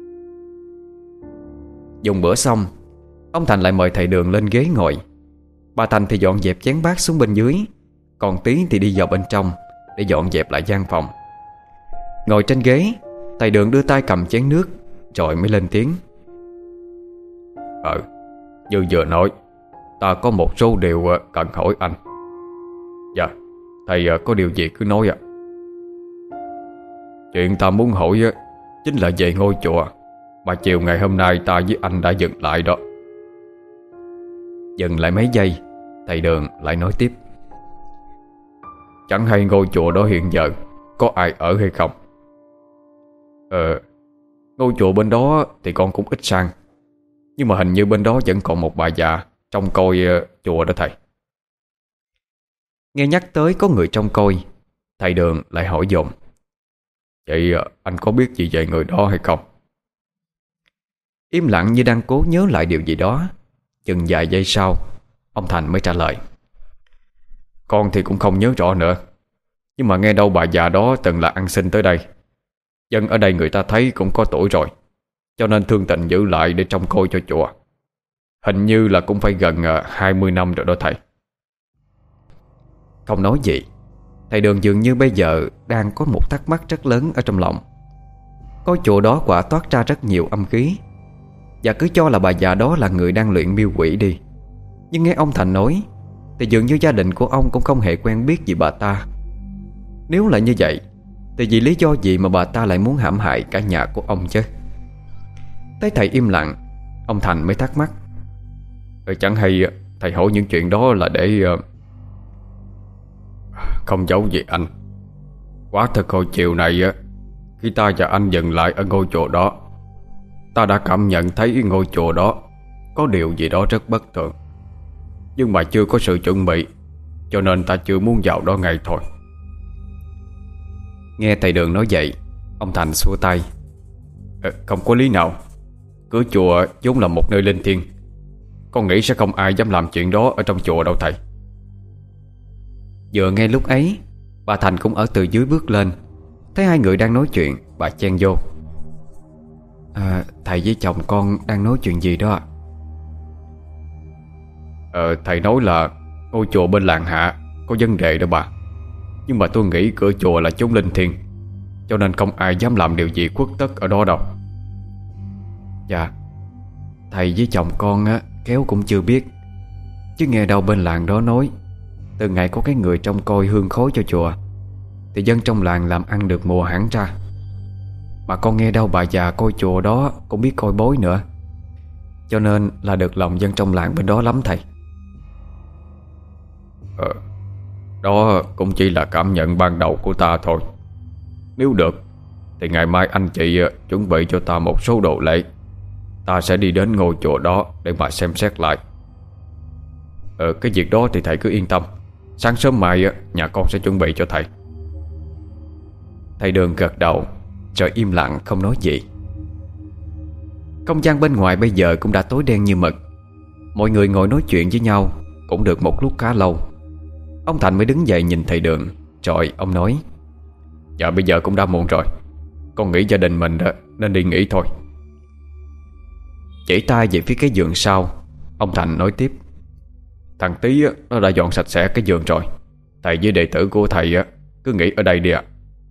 Dùng bữa xong, ông Thành lại mời thầy Đường lên ghế ngồi. Bà Thành thì dọn dẹp chén bát xuống bên dưới, còn Tí thì đi vào bên trong để dọn dẹp lại gian phòng. Ngồi trên ghế, thầy Đường đưa tay cầm chén nước rồi mới lên tiếng: Ờ, như vừa nói, ta có một số điều uh, cần hỏi anh. Dạ, thầy uh, có điều gì cứ nói ạ. Chuyện ta muốn hỏi uh, chính là về ngôi chùa mà chiều ngày hôm nay ta với anh đã dừng lại đó. Dừng lại mấy giây, thầy Đường lại nói tiếp: Chẳng hay ngôi chùa đó hiện giờ có ai ở hay không? Ờ, ngôi chùa bên đó thì con cũng ít sang, nhưng mà hình như bên đó vẫn còn một bà già trông coi uh, chùa đó thầy. Nghe nhắc tới có người trông coi, thầy Đường lại hỏi dồn: Vậy uh, anh có biết gì về người đó hay không? Im lặng như đang cố nhớ lại điều gì đó, Chừng vài giây sau, ông Thành mới trả lời: Con thì cũng không nhớ rõ nữa, nhưng mà nghe đâu bà già đó từng là ăn xin tới đây. Dân ở đây người ta thấy cũng có tuổi rồi, cho nên thương tình giữ lại để trông coi cho chùa. Hình như là cũng phải gần hai mươi năm rồi đó thầy. Không nói gì, thầy Đường dường như bây giờ đang có một thắc mắc rất lớn ở trong lòng. Ngôi chùa đó quả toát ra rất nhiều âm khí, và cứ cho là bà già đó là người đang luyện miêu quỷ đi. Nhưng nghe ông Thành nói thì dường như gia đình của ông cũng không hề quen biết gì bà ta. Nếu là như vậy thì vì lý do gì mà bà ta lại muốn hãm hại cả nhà của ông chứ? Thấy thầy im lặng, ông Thành mới thắc mắc: ừ, Chẳng hay thầy hỏi những chuyện đó là để uh... Không giấu gì anh. Quả thật hồi chiều này á, khi ta và anh dừng lại ở ngôi chùa đó, ta đã cảm nhận thấy ngôi chùa đó có điều gì đó rất bất thường. Nhưng mà chưa có sự chuẩn bị, cho nên ta chưa muốn vào đó ngay thôi. Nghe thầy Đường nói vậy, ông Thành xua tay: ờ, Không có lý nào. Cửa chùa vốn là một nơi linh thiêng, con nghĩ sẽ không ai dám làm chuyện đó ở trong chùa đâu thầy. Vừa nghe lúc ấy, bà Thành cũng ở từ dưới bước lên. Thấy hai người đang nói chuyện, bà chen vô: à, Thầy với chồng con đang nói chuyện gì đó ạ? Ờ, thầy nói là ngôi chùa bên làng hạ có vấn đề đó bà. Nhưng mà tôi nghĩ cửa chùa là chốn linh thiêng, cho nên không ai dám làm điều gì khuất tất ở đó đâu. Dạ, thầy với chồng con á kéo cũng chưa biết, chứ nghe đâu bên làng đó nói từ ngày có cái người trông coi hương khói cho chùa thì dân trong làng làm ăn được mùa hẳn ra. Mà con nghe đâu bà già coi chùa đó cũng biết coi bói nữa, cho nên là được lòng dân trong làng bên đó lắm thầy. Ờ, đó cũng chỉ là cảm nhận ban đầu của ta thôi. Nếu được thì ngày mai anh chị chuẩn bị cho ta một số đồ lễ. Ta sẽ đi đến ngôi chùa đó để mà xem xét lại. Ờ, cái việc đó thì thầy cứ yên tâm. Sáng sớm mai nhà con sẽ chuẩn bị cho thầy. Thầy Đường gật đầu rồi im lặng không nói gì. Không gian bên ngoài bây giờ cũng đã tối đen như mực. Mọi người ngồi nói chuyện với nhau cũng được một lúc khá lâu. Ông Thành mới đứng dậy nhìn thầy Đường, rồi ông nói: Dạ bây giờ cũng đã muộn rồi, con nghĩ gia đình mình nên đi nghỉ thôi. Chỉ tay về phía cái giường sau, ông Thành nói tiếp: Thằng Tý nó đã dọn sạch sẽ cái giường rồi. Thầy với đệ tử của thầy cứ nghỉ ở đây đi ạ.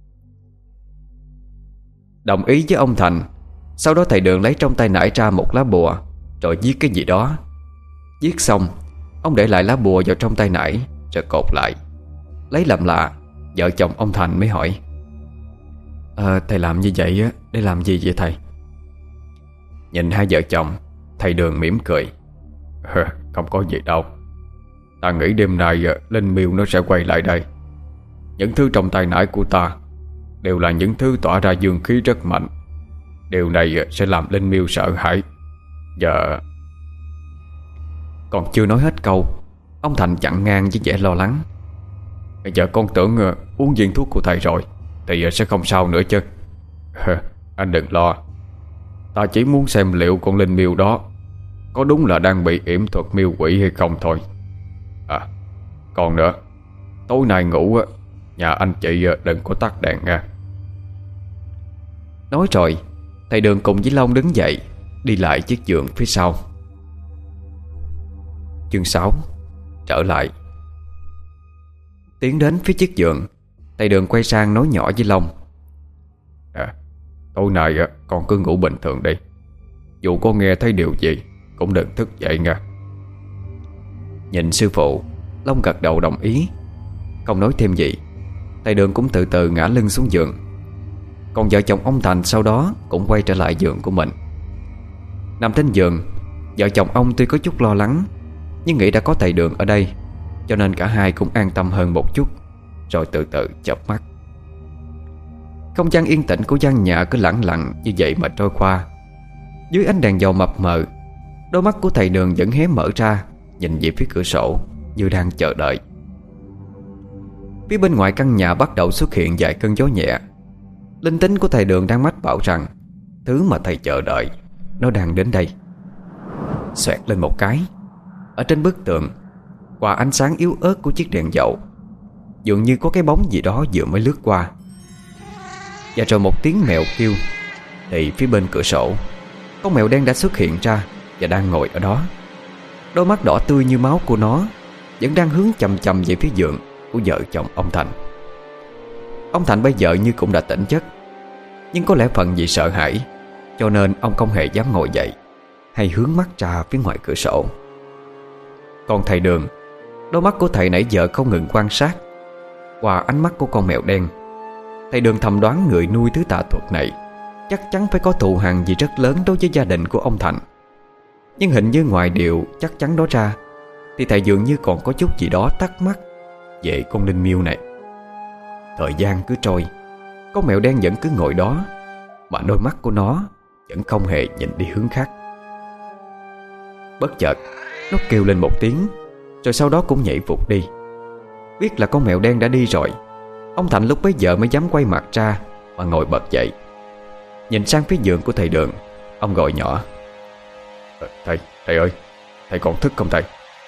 Đồng ý với ông Thành. Sau đó thầy Đường lấy trong tay nải ra một lá bùa, rồi viết cái gì đó. Viết xong, ông để lại lá bùa vào trong tay nải rồi cột lại. Lấy làm lạ, vợ chồng ông Thành mới hỏi: à, Thầy làm như vậy á để làm gì vậy thầy? Nhìn hai vợ chồng, thầy Đường mỉm cười: Không có gì đâu. Ta nghĩ đêm nay linh miêu nó sẽ quay lại đây. Những thứ trong tay nải của ta đều là những thứ tỏa ra dương khí rất mạnh. Điều này sẽ làm linh miêu sợ hãi. Và... Còn chưa nói hết câu, ông Thành chặn ngang với vẻ lo lắng: Bây giờ con tưởng uống viên thuốc của thầy rồi thì sẽ không sao nữa chứ. Anh đừng lo. Ta chỉ muốn xem liệu con linh miêu đó có đúng là đang bị yểm thuật miêu quỷ hay không thôi. À, còn nữa, tối nay ngủ nhà anh chị đừng có tắt đèn nha. Nói rồi, thầy Đường cùng với Long đứng dậy, đi lại chiếc giường phía sau. Chương sáu. Trở lại. Tiến đến phía chiếc giường, thầy Đường quay sang nói nhỏ với Long: à, tối nay con cứ ngủ bình thường đi. Dù có nghe thấy điều gì cũng đừng thức dậy nha. Nhìn sư phụ, Long gật đầu đồng ý. Không nói thêm gì, thầy Đường cũng từ từ ngã lưng xuống giường. Còn vợ chồng ông Thành sau đó cũng quay trở lại giường của mình. Nằm trên giường, vợ chồng ông tuy có chút lo lắng, nhưng nghĩ đã có thầy Đường ở đây, cho nên cả hai cũng an tâm hơn một chút, rồi từ từ chợp mắt. Không gian yên tĩnh của gian nhà cứ lẳng lặng như vậy mà trôi qua. Dưới ánh đèn dầu mập mờ, đôi mắt của thầy Đường vẫn hé mở ra, nhìn về phía cửa sổ như đang chờ đợi. Phía bên ngoài căn nhà bắt đầu xuất hiện vài cơn gió nhẹ. Linh tính của thầy Đường đang mách bảo rằng thứ mà thầy chờ đợi nó đang đến đây. Xoẹt lên một cái, Ở trên bức tường, qua ánh sáng yếu ớt của chiếc đèn dầu, dường như có cái bóng gì đó vừa mới lướt qua. Và rồi một tiếng mèo kêu, thì phía bên cửa sổ, con mèo đen đã xuất hiện ra và đang ngồi ở đó. Đôi mắt đỏ tươi như máu của nó vẫn đang hướng chằm chằm về phía giường của vợ chồng ông Thành. Ông Thành bây giờ như cũng đã tỉnh giấc, nhưng có lẽ phần vì sợ hãi, cho nên ông không hề dám ngồi dậy hay hướng mắt ra phía ngoài cửa sổ. Còn thầy Đường, đôi mắt của thầy nãy giờ không ngừng quan sát. Qua ánh mắt của con mèo đen, thầy Đường thầm đoán người nuôi thứ tà thuật này chắc chắn phải có thù hằn gì rất lớn đối với gia đình của ông Thành. Nhưng hình như ngoài điều chắc chắn đó ra, thì thầy dường như còn có chút gì đó thắc mắc về con linh miêu này. Thời gian cứ trôi, con mèo đen vẫn cứ ngồi đó, mà đôi mắt của nó vẫn không hề nhìn đi hướng khác. Bất chợt nó kêu lên một tiếng, rồi sau đó cũng nhảy vụt đi. Biết là con mèo đen đã đi rồi, ông Thành lúc bấy giờ mới dám quay mặt ra mà ngồi bật dậy. Nhìn sang phía giường của thầy Đường, ông gọi nhỏ: Thầy, thầy ơi, thầy còn thức không thầy?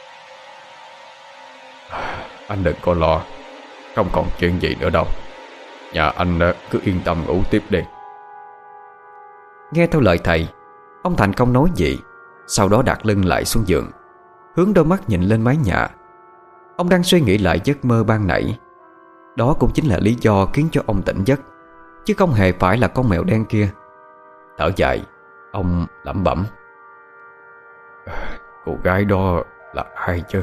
Anh đừng có lo, không còn chuyện gì nữa đâu. Nhà anh cứ yên tâm ngủ tiếp đi. Nghe theo lời thầy, ông Thành không nói gì. Sau đó đặt lưng lại xuống giường, hướng đôi mắt nhìn lên mái nhà. Ông đang suy nghĩ lại giấc mơ ban nãy. Đó cũng chính là lý do khiến cho ông tỉnh giấc, chứ không hề phải là con mèo đen kia. Thở dài, ông lẩm bẩm: Cô gái đó là ai chứ?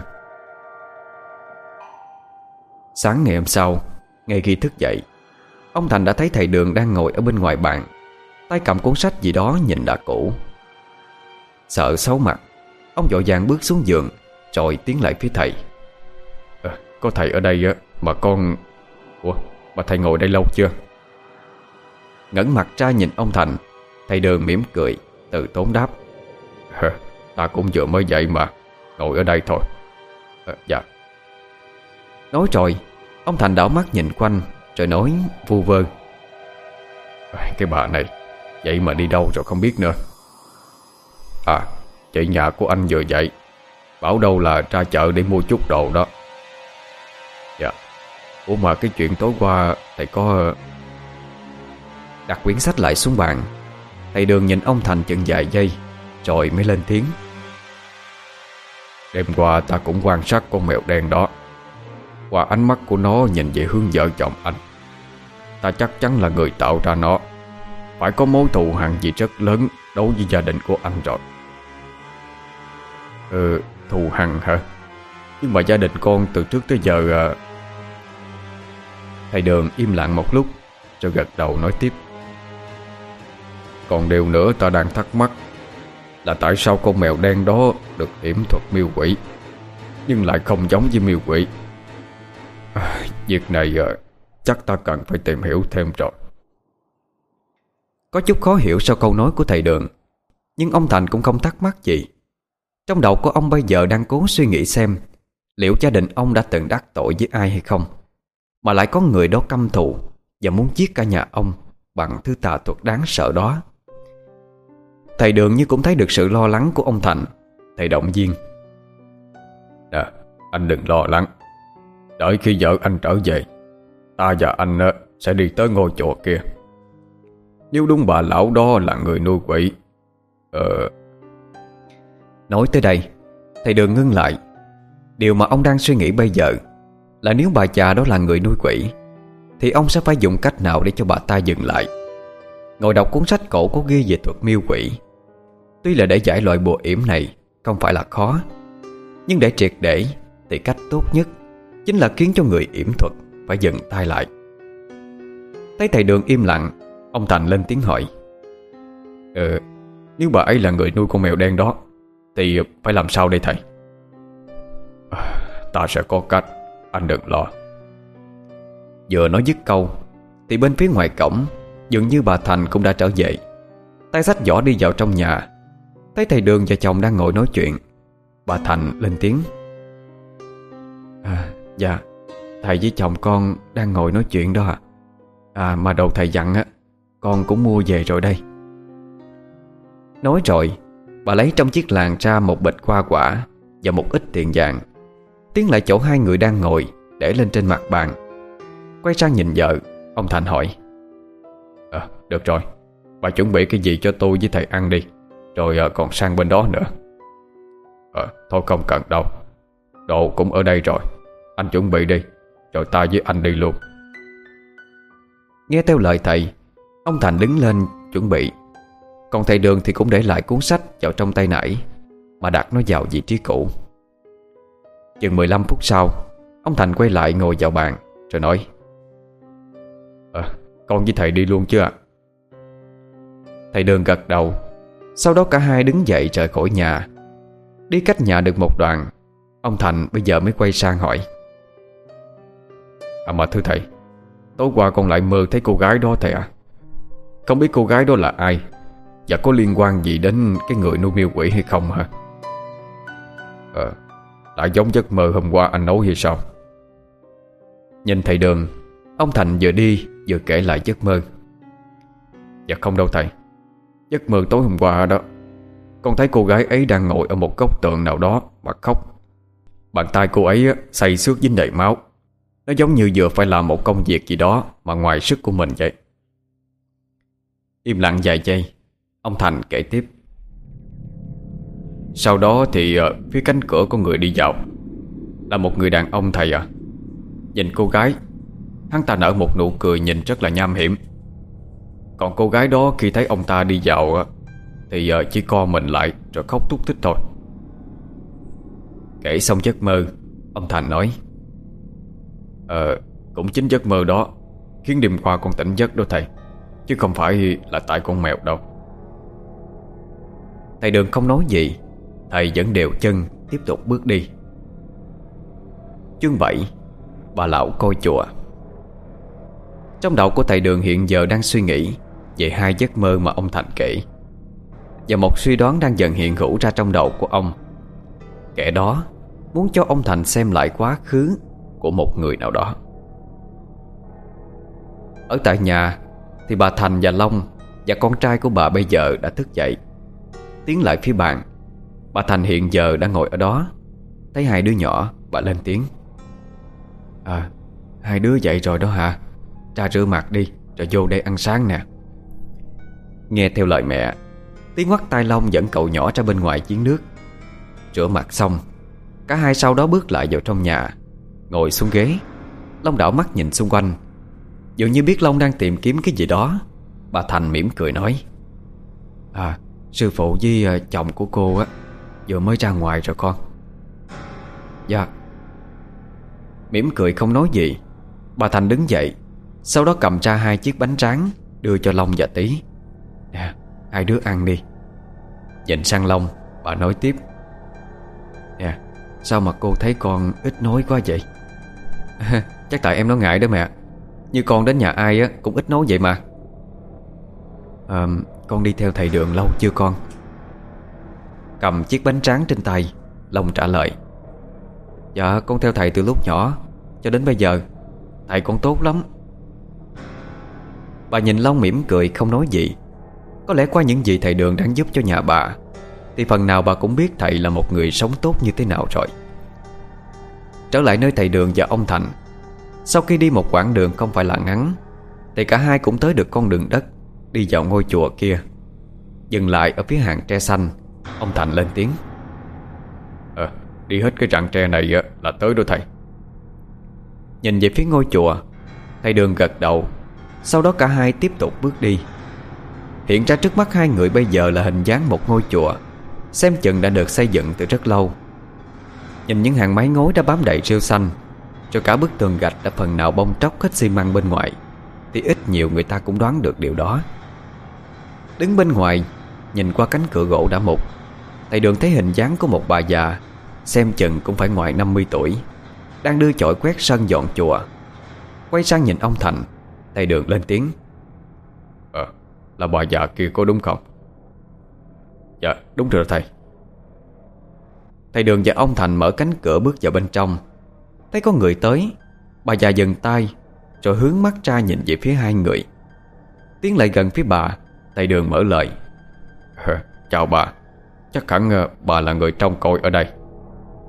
Sáng ngày hôm sau, ngay khi thức dậy, ông Thành đã thấy thầy Đường đang ngồi ở bên ngoài bàn, tay cầm cuốn sách gì đó nhìn đã cũ. Sợ xấu mặt, ông vội vàng bước xuống giường, rồi tiến lại phía thầy. à, Có thầy ở đây á mà con... Ủa, mà thầy ngồi đây lâu chưa? Ngẩng mặt ra nhìn ông Thành, thầy Đường mỉm cười, từ tốn đáp: à, Ta cũng vừa mới dậy mà, ngồi ở đây thôi. à, Dạ. Nói rồi, ông Thành đảo mắt nhìn quanh, rồi nói vu vơ: à, Cái bà này, vậy mà đi đâu rồi không biết nữa. À, chị nhà của anh vừa dậy, bảo đâu là ra chợ để mua chút đồ đó. Dạ. Ủa mà cái chuyện tối qua thầy có... Đặt quyển sách lại xuống bàn, thầy Đường nhìn ông Thành chừng vài giây, rồi mới lên tiếng: Đêm qua ta cũng quan sát con mèo đen đó. Qua ánh mắt của nó nhìn về hướng vợ chồng anh, ta chắc chắn là người tạo ra nó phải có mối thù hằn gì rất lớn đối với gia đình của anh rồi. Ừ, thù hằn hả? Nhưng mà gia đình con từ trước tới giờ... À... Thầy Đường im lặng một lúc, rồi gật đầu nói tiếp: Còn điều nữa ta đang thắc mắc là tại sao con mèo đen đó được yểm thuật miêu quỷ, nhưng lại không giống với miêu quỷ. à, Việc này à, chắc ta cần phải tìm hiểu thêm rồi. Có chút khó hiểu sau câu nói của thầy Đường, nhưng ông Thành cũng không thắc mắc gì. Trong đầu của ông bây giờ đang cố suy nghĩ xem liệu gia đình ông đã từng đắc tội với ai hay không, mà lại có người đó căm thù và muốn giết cả nhà ông bằng thứ tà thuật đáng sợ đó. Thầy Đường như cũng thấy được sự lo lắng của ông Thành, thầy động viên: Nè, anh đừng lo lắng. Đợi khi vợ anh trở về, ta và anh sẽ đi tới ngôi chùa kia. Nếu đúng bà lão đó là người nuôi quỷ... Ờ... Nói tới đây, thầy Đường ngưng lại. Điều mà ông đang suy nghĩ bây giờ là nếu bà già đó là người nuôi quỷ, thì ông sẽ phải dùng cách nào để cho bà ta dừng lại. Ngồi đọc cuốn sách cổ có ghi về thuật miêu quỷ. Tuy là để giải loại bùa yểm này không phải là khó, nhưng để triệt để thì cách tốt nhất chính là khiến cho người yểm thuật phải dừng tay lại. Thấy thầy Đường im lặng, ông Thành lên tiếng hỏi: Ờ, nếu bà ấy là người nuôi con mèo đen đó thì phải làm sao đây thầy? À, ta sẽ có cách, anh đừng lo. Vừa nói dứt câu thì bên phía ngoài cổng, dường như bà Thành cũng đã trở về, tay xách giỏ đi vào trong nhà. Thấy thầy Đường và chồng đang ngồi nói chuyện, bà Thành lên tiếng: À, dạ, thầy với chồng con đang ngồi nói chuyện đó à. À, mà đồ thầy dặn á, con cũng mua về rồi đây. Nói rồi, bà lấy trong chiếc làng ra một bịch hoa quả và một ít tiền vàng, tiến lại chỗ hai người đang ngồi, để lên trên mặt bàn. Quay sang nhìn vợ, ông Thành hỏi: à, được rồi, bà chuẩn bị cái gì cho tôi với thầy ăn đi, rồi à, còn sang bên đó nữa. à, Thôi không cần đâu, đồ cũng ở đây rồi, anh chuẩn bị đi, rồi ta với anh đi luôn. Nghe theo lời thầy, ông Thành đứng lên chuẩn bị. Còn thầy Đường thì cũng để lại cuốn sách vào trong tay nãy, mà đặt nó vào vị trí cũ. Chừng mười lăm phút sau, ông Thành quay lại ngồi vào bàn, rồi nói: à, con với thầy đi luôn chưa ạ? Thầy Đường gật đầu. Sau đó cả hai đứng dậy rời khỏi nhà. Đi cách nhà được một đoạn, ông Thành bây giờ mới quay sang hỏi: À mà thưa thầy, tối qua con lại mơ thấy cô gái đó thầy ạ. à? Không biết cô gái đó là ai, và có liên quan gì đến cái người nuôi miêu quỷ hay không hả? Ờ, lại giống giấc mơ hôm qua anh nói hay sao? Nhìn thầy Đường, ông Thành vừa đi vừa kể lại giấc mơ. Dạ không đâu thầy, giấc mơ tối hôm qua đó, con thấy cô gái ấy đang ngồi ở một góc tường nào đó mà khóc. Bàn tay cô ấy xây xước dính đầy máu. Nó giống như vừa phải làm một công việc gì đó mà ngoài sức của mình vậy. Im lặng vài giây, ông Thành kể tiếp: Sau đó thì uh, phía cánh cửa có người đi vào, là một người đàn ông thầy à. Nhìn cô gái, hắn ta nở một nụ cười nhìn rất là nham hiểm. Còn cô gái đó khi thấy ông ta đi vào uh, thì uh, chỉ co mình lại rồi khóc thút thít thôi. Kể xong giấc mơ, ông Thành nói: Ờ, cũng chính giấc mơ đó khiến đêm qua con tỉnh giấc đó thầy, chứ không phải là tại con mèo đâu. Thầy Đường không nói gì. Thầy vẫn đều chân tiếp tục bước đi. Chương bảy: Bà lão coi chùa. Trong đầu của thầy Đường hiện giờ đang suy nghĩ về hai giấc mơ mà ông Thành kể, và một suy đoán đang dần hiện hữu ra trong đầu của ông. Kẻ đó muốn cho ông Thành xem lại quá khứ của một người nào đó. Ở tại nhà thì bà Thành và Long và con trai của bà bây giờ đã thức dậy. Tiến lại phía bàn. Bà Thành hiện giờ đang ngồi ở đó. Thấy hai đứa nhỏ, bà lên tiếng: À, hai đứa dậy rồi đó hả? Ra rửa mặt đi, rồi vô đây ăn sáng nè. Nghe theo lời mẹ, Tiến ngoắt tay Long dẫn cậu nhỏ ra bên ngoài giếng nước. Rửa mặt xong, cả hai sau đó bước lại vào trong nhà, ngồi xuống ghế. Long đảo mắt nhìn xung quanh, dường như biết Long đang tìm kiếm cái gì đó. Bà Thành mỉm cười nói: À, sư phụ với uh, chồng của cô á vừa mới ra ngoài rồi con. Dạ. Mỉm cười không nói gì, bà Thành đứng dậy. Sau đó cầm ra hai chiếc bánh tráng đưa cho Long và Tí. Nè, hai đứa ăn đi. Nhìn sang Long, bà nói tiếp: Nè, sao mà cô thấy con ít nói quá vậy? Chắc tại em nói ngại đó mẹ. Như con đến nhà ai á cũng ít nói vậy mà. À, con đi theo thầy Đường lâu chưa con? Cầm chiếc bánh tráng trên tay, Long trả lời: Dạ con theo thầy từ lúc nhỏ cho đến bây giờ. Thầy con tốt lắm. Bà nhìn Long mỉm cười không nói gì. Có lẽ qua những gì thầy Đường đang giúp cho nhà bà, thì phần nào bà cũng biết thầy là một người sống tốt như thế nào rồi. Trở lại nơi thầy Đường và ông Thành, sau khi đi một quãng đường không phải là ngắn, thì cả hai cũng tới được con đường đất đi vào ngôi chùa kia. Dừng lại ở phía hàng tre xanh, ông Thành lên tiếng: Ờ, đi hết cái rặng tre này là tới đó thầy. Nhìn về phía ngôi chùa, thầy Đường gật đầu. Sau đó cả hai tiếp tục bước đi. Hiện ra trước mắt hai người bây giờ là hình dáng một ngôi chùa, xem chừng đã được xây dựng từ rất lâu. Nhìn những hàng mái ngói đã bám đầy rêu xanh, cho cả bức tường gạch đã phần nào bong tróc hết xi măng bên ngoài, thì ít nhiều người ta cũng đoán được điều đó. Đứng bên ngoài, nhìn qua cánh cửa gỗ đã mục, thầy Đường thấy hình dáng của một bà già, xem chừng cũng phải ngoài năm mươi tuổi, đang đưa chổi quét sân dọn chùa. Quay sang nhìn ông Thành, thầy Đường lên tiếng: Ờ, là bà già kia có đúng không? Dạ, đúng rồi thầy. Thầy Đường và ông Thành mở cánh cửa bước vào bên trong. Thấy có người tới, bà già dừng tay, rồi hướng mắt ra nhìn về phía hai người. Tiến lại gần phía bà, thầy Đường mở lời: Chào bà, chắc hẳn bà là người trông coi ở đây.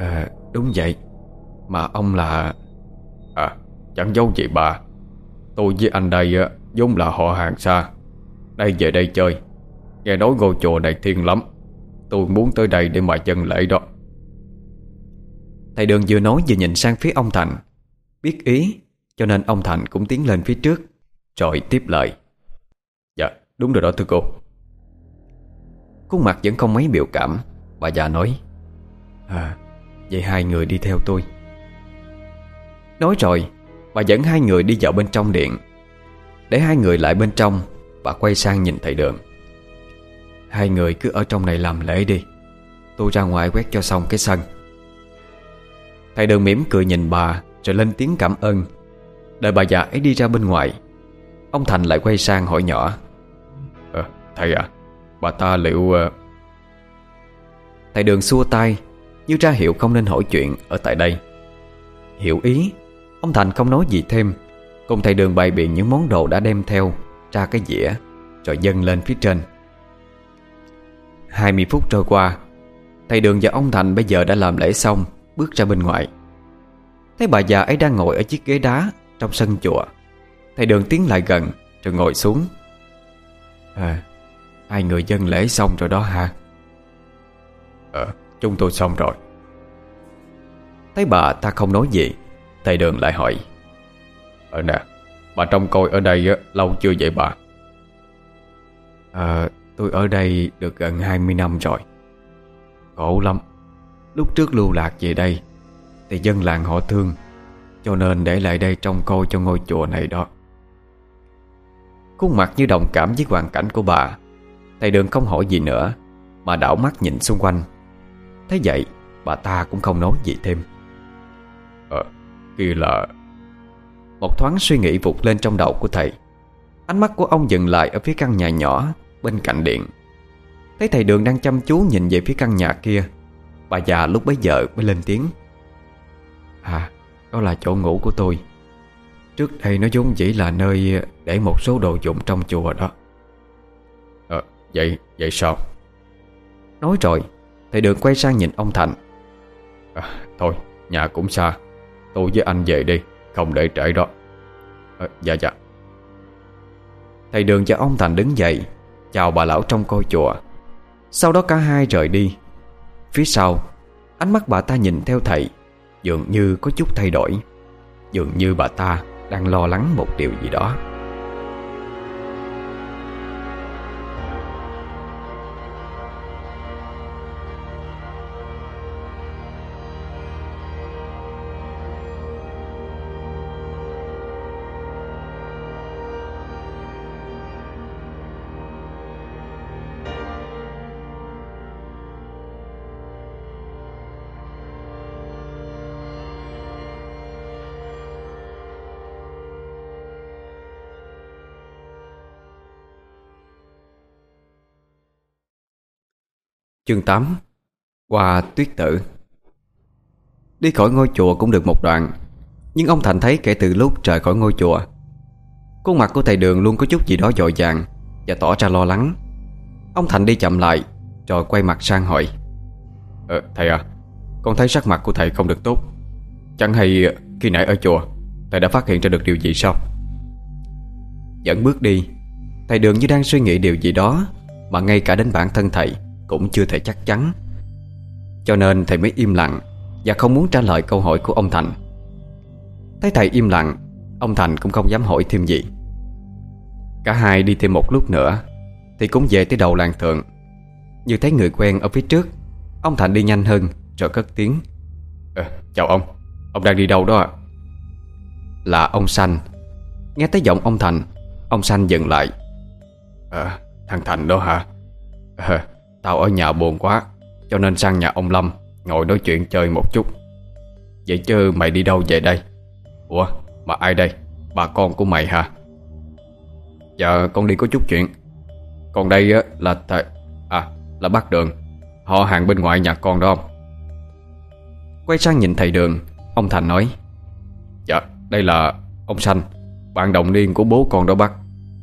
À, đúng vậy. Mà ông là... À, chẳng giấu gì bà, tôi với anh đây á, vốn là họ hàng xa. Đây về đây chơi, nghe nói ngôi chùa này thiêng lắm, tôi muốn tới đây để mà dâng lễ đó. Thầy Đường vừa nói vừa nhìn sang phía ông Thành. Biết ý cho nên ông Thành cũng tiến lên phía trước, rồi tiếp lời. Dạ đúng rồi đó thưa cô. Khuôn mặt vẫn không mấy biểu cảm, bà già nói: À, vậy hai người đi theo tôi. Nói rồi bà dẫn hai người đi vào bên trong điện. Để hai người lại bên trong, bà quay sang nhìn thầy Đường: Hai người cứ ở trong này làm lễ đi, tôi ra ngoài quét cho xong cái sân. Thầy Đường mỉm cười nhìn bà, rồi lên tiếng cảm ơn. Đợi bà già ấy đi ra bên ngoài, ông Thành lại quay sang hỏi nhỏ: à, Thầy à, bà ta liệu... Uh... Thầy Đường xua tay, như ra hiệu không nên hỏi chuyện ở tại đây. Hiểu ý, ông Thành không nói gì thêm, cùng thầy Đường bày biện những món đồ đã đem theo ra cái dĩa, rồi dâng lên phía trên. Hai mươi phút trôi qua, thầy Đường và ông Thành bây giờ đã làm lễ xong, bước ra bên ngoài. Thấy bà già ấy đang ngồi ở chiếc ghế đá trong sân chùa, thầy Đường tiến lại gần rồi ngồi xuống. À, hai người dâng lễ xong rồi đó hả? Ờ, chúng tôi xong rồi. Thấy bà ta không nói gì, thầy Đường lại hỏi: Ờ nè, bà trông coi ở đây á, lâu chưa vậy bà? Ờ, tôi ở đây được gần hai mươi năm rồi. Khổ lắm. Lúc trước lưu lạc về đây thì dân làng họ thương, cho nên để lại đây trông coi cho ngôi chùa này đó. Khuôn mặt như đồng cảm với hoàn cảnh của bà, thầy Đường không hỏi gì nữa, mà đảo mắt nhìn xung quanh. Thế vậy bà ta cũng không nói gì thêm. Ờ, kia là... Một thoáng suy nghĩ vụt lên trong đầu của thầy. Ánh mắt của ông dừng lại ở phía căn nhà nhỏ bên cạnh điện. Thấy thầy Đường đang chăm chú nhìn về phía căn nhà kia, bà già lúc bấy giờ mới lên tiếng: À, đó là chỗ ngủ của tôi. Trước đây nó vốn dĩ là nơi để một số đồ dụng trong chùa đó. Ờ, vậy, vậy sao? Nói rồi thầy Đường quay sang nhìn ông Thành. À, thôi, nhà cũng xa, tôi với anh về đi, không để trễ đó. À, dạ dạ. Thầy Đường và ông Thành đứng dậy chào bà lão trong coi chùa. Sau đó cả hai rời đi. Phía sau, ánh mắt bà ta nhìn theo thầy dường như có chút thay đổi. Dường như bà ta đang lo lắng một điều gì đó. Chương tám. Qua tuyết tử. Đi khỏi ngôi chùa cũng được một đoạn, nhưng ông Thành thấy kể từ lúc rời khỏi ngôi chùa, khuôn mặt của thầy Đường luôn có chút gì đó vội vàng và tỏ ra lo lắng. Ông Thành đi chậm lại, rồi quay mặt sang hỏi: Ờ, thầy à, con thấy sắc mặt của thầy không được tốt. Chẳng hay khi nãy ở chùa thầy đã phát hiện ra được điều gì sao? Dẫn bước đi, thầy Đường như đang suy nghĩ điều gì đó mà ngay cả đến bản thân thầy cũng chưa thể chắc chắn. Cho nên thầy mới im lặng và không muốn trả lời câu hỏi của ông Thành. Thấy thầy im lặng, ông Thành cũng không dám hỏi thêm gì. Cả hai đi thêm một lúc nữa thì cũng về tới đầu làng thượng. Như thấy người quen ở phía trước, ông Thành đi nhanh hơn rồi cất tiếng: à, Chào ông, ông đang đi đâu đó ạ? À? Là ông Sanh. Nghe tới giọng ông Thành, ông Sanh dừng lại. À, thằng Thành đó hả? À, tao ở nhà buồn quá, cho nên sang nhà ông Lâm ngồi nói chuyện chơi một chút. Vậy chứ mày đi đâu về đây? Ủa, mà ai đây? Bà con của mày hả? Dạ, con đi có chút chuyện. Còn đây á là thầy... À, là bác Đường, họ hàng bên ngoại nhà con đó không? Quay sang nhìn thầy Đường, ông Thành nói: Dạ, đây là ông Sanh, bạn đồng niên của bố con đó bác.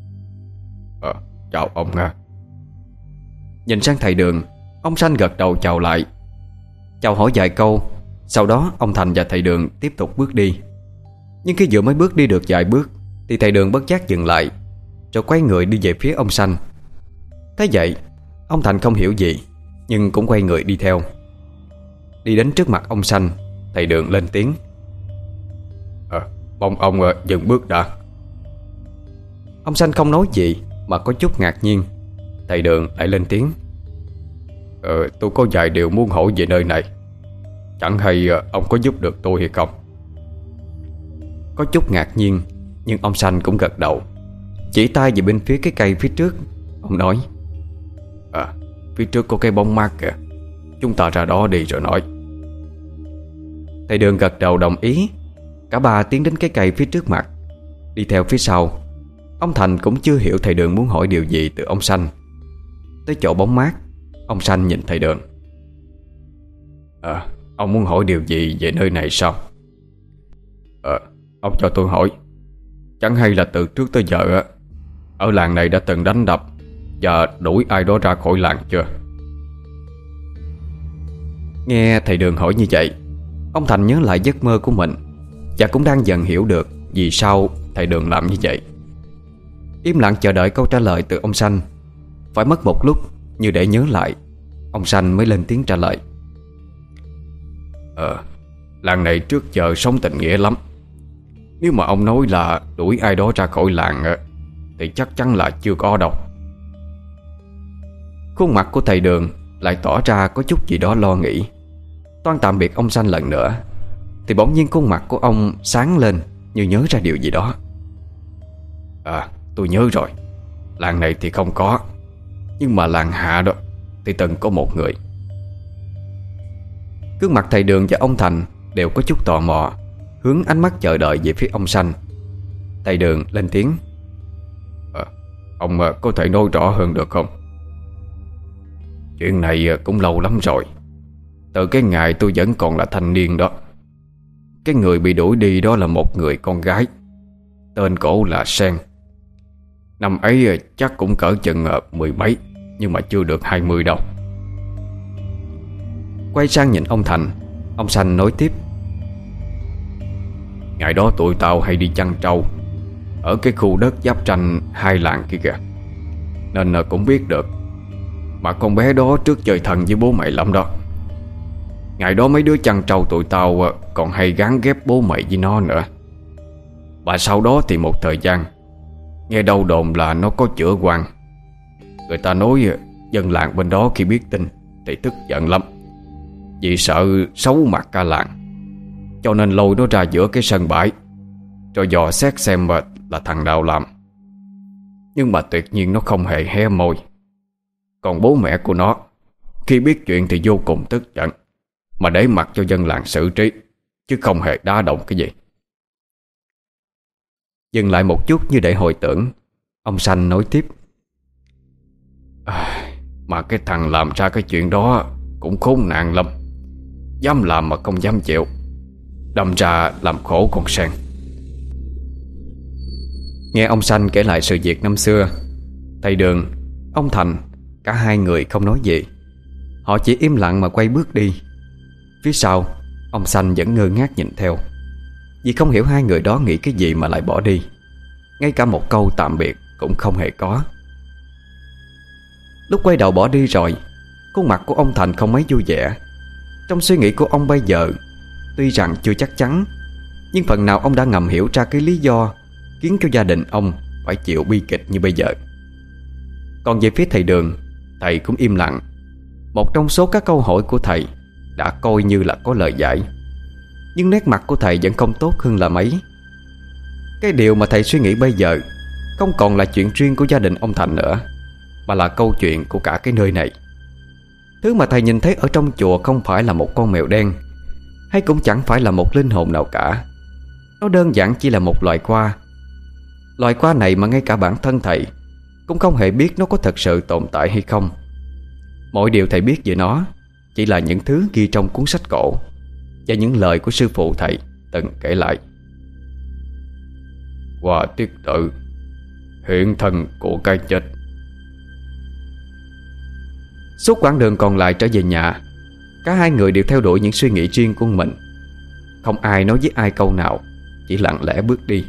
Ờ, chào ông nha. Nhìn sang thầy Đường, ông Sanh gật đầu chào lại. Chào hỏi vài câu Sau đó ông Thành và thầy Đường tiếp tục bước đi. Nhưng khi vừa mới bước đi được vài bước thì thầy Đường bất giác dừng lại, rồi quay người đi về phía ông Sanh. Thế vậy ông Thành không hiểu gì, nhưng cũng quay người đi theo. Đi đến trước mặt ông Sanh, thầy Đường lên tiếng: à, Mong ông uh, dừng bước đã. Ông Sanh không nói gì mà có chút ngạc nhiên. Thầy Đường lại lên tiếng: ờ, Tôi có vài điều muốn hỏi về nơi này. Chẳng hay uh, ông có giúp được tôi hay không? Có chút ngạc nhiên, nhưng ông Sanh cũng gật đầu, chỉ tay về bên phía cái cây phía trước. Ông nói: À, phía trước có cái bóng mát kìa, chúng ta ra đó đi rồi nói. Thầy Đường gật đầu đồng ý. Cả ba tiến đến cái cây phía trước mặt. Đi theo phía sau, ông Thành cũng chưa hiểu thầy Đường muốn hỏi điều gì từ ông Sanh. Tới chỗ bóng mát, ông Sanh nhìn thầy Đường: À, ông muốn hỏi điều gì về nơi này sao? Ờ, ông cho tôi hỏi, chẳng hay là từ trước tới giờ ở làng này đã từng đánh đập và đuổi ai đó ra khỏi làng chưa? Nghe thầy Đường hỏi như vậy, ông Thành nhớ lại giấc mơ của mình, và cũng đang dần hiểu được vì sao thầy Đường làm như vậy. Im lặng chờ đợi câu trả lời từ ông Sanh. Phải mất một lúc như để nhớ lại, ông Sanh mới lên tiếng trả lời: Ờ, làng này trước giờ sống tình nghĩa lắm. Nếu mà ông nói là đuổi ai đó ra khỏi làng thì chắc chắn là chưa có đâu. Khuôn mặt của thầy Đường lại tỏ ra có chút gì đó lo nghĩ. Toan tạm biệt ông Sanh lần nữa thì bỗng nhiên khuôn mặt của ông sáng lên, như nhớ ra điều gì đó. À, tôi nhớ rồi. Làng này thì không có, nhưng mà làng hạ đó thì từng có một người. Gương mặt thầy Đường và ông Thành đều có chút tò mò, hướng ánh mắt chờ đợi về phía ông Sanh. Thầy Đường lên tiếng: à, Ông có thể nói rõ hơn được không? Chuyện này cũng lâu lắm rồi, từ cái ngày tôi vẫn còn là thanh niên đó. Cái người bị đuổi đi đó là một người con gái, tên cổ là Sen. Năm ấy chắc cũng cỡ chừng mười mấy, nhưng mà chưa được hai mươi đâu. Quay sang nhìn ông Thành, ông Sanh nói tiếp: Ngày đó tụi tao hay đi chăn trâu ở cái khu đất giáp ranh hai làng kia kìa, nên cũng biết được. Mà con bé đó trước chơi thân với bố mày lắm đó. Ngày đó mấy đứa chăn trâu tụi tao còn hay gán ghép bố mày với nó nữa. Và sau đó thì một thời gian, nghe đâu đồn là nó có chữa quan. Người ta nói dân làng bên đó khi biết tin thì tức giận lắm, vì sợ xấu mặt cả làng, cho nên lôi nó ra giữa cái sân bãi, rồi dò xét xem là thằng nào làm. Nhưng mà tuyệt nhiên nó không hề hé môi. Còn bố mẹ của nó khi biết chuyện thì vô cùng tức giận, mà để mặc cho dân làng xử trí, chứ không hề đá động cái gì. Dừng lại một chút như để hồi tưởng, ông Sanh nói tiếp: à, Mà cái thằng làm ra cái chuyện đó cũng khốn nạn lắm. Dám làm mà không dám chịu, đâm ra làm khổ con Sen. Nghe ông Sanh kể lại sự việc năm xưa, thầy Đường, ông Thành, cả hai người không nói gì. Họ chỉ im lặng mà quay bước đi. Phía sau, ông Sanh vẫn ngơ ngác nhìn theo, vì không hiểu hai người đó nghĩ cái gì mà lại bỏ đi. Ngay cả một câu tạm biệt cũng không hề có. Lúc quay đầu bỏ đi rồi, khuôn mặt của ông Thành không mấy vui vẻ. Trong suy nghĩ của ông bây giờ, tuy rằng chưa chắc chắn, nhưng phần nào ông đã ngầm hiểu ra cái lý do khiến cho gia đình ông phải chịu bi kịch như bây giờ. Còn về phía thầy Đường, thầy cũng im lặng. Một trong số các câu hỏi của thầy đã coi như là có lời giải, nhưng nét mặt của thầy vẫn không tốt hơn là mấy. Cái điều mà thầy suy nghĩ bây giờ không còn là chuyện riêng của gia đình ông Thành nữa, mà là câu chuyện của cả cái nơi này. Thứ mà thầy nhìn thấy ở trong chùa không phải là một con mèo đen, hay cũng chẳng phải là một linh hồn nào cả. Nó đơn giản chỉ là một loài hoa. Loài hoa này mà ngay cả bản thân thầy cũng không hề biết nó có thật sự tồn tại hay không. Mọi điều thầy biết về nó chỉ là những thứ ghi trong cuốn sách cổ và những lời của sư phụ thầy từng kể lại. Hoa tiết tự, hiện thân của cái chết. Suốt quãng đường còn lại trở về nhà, Cả hai người đều theo đuổi những suy nghĩ riêng của mình. Không ai nói với ai câu nào, chỉ lặng lẽ bước đi.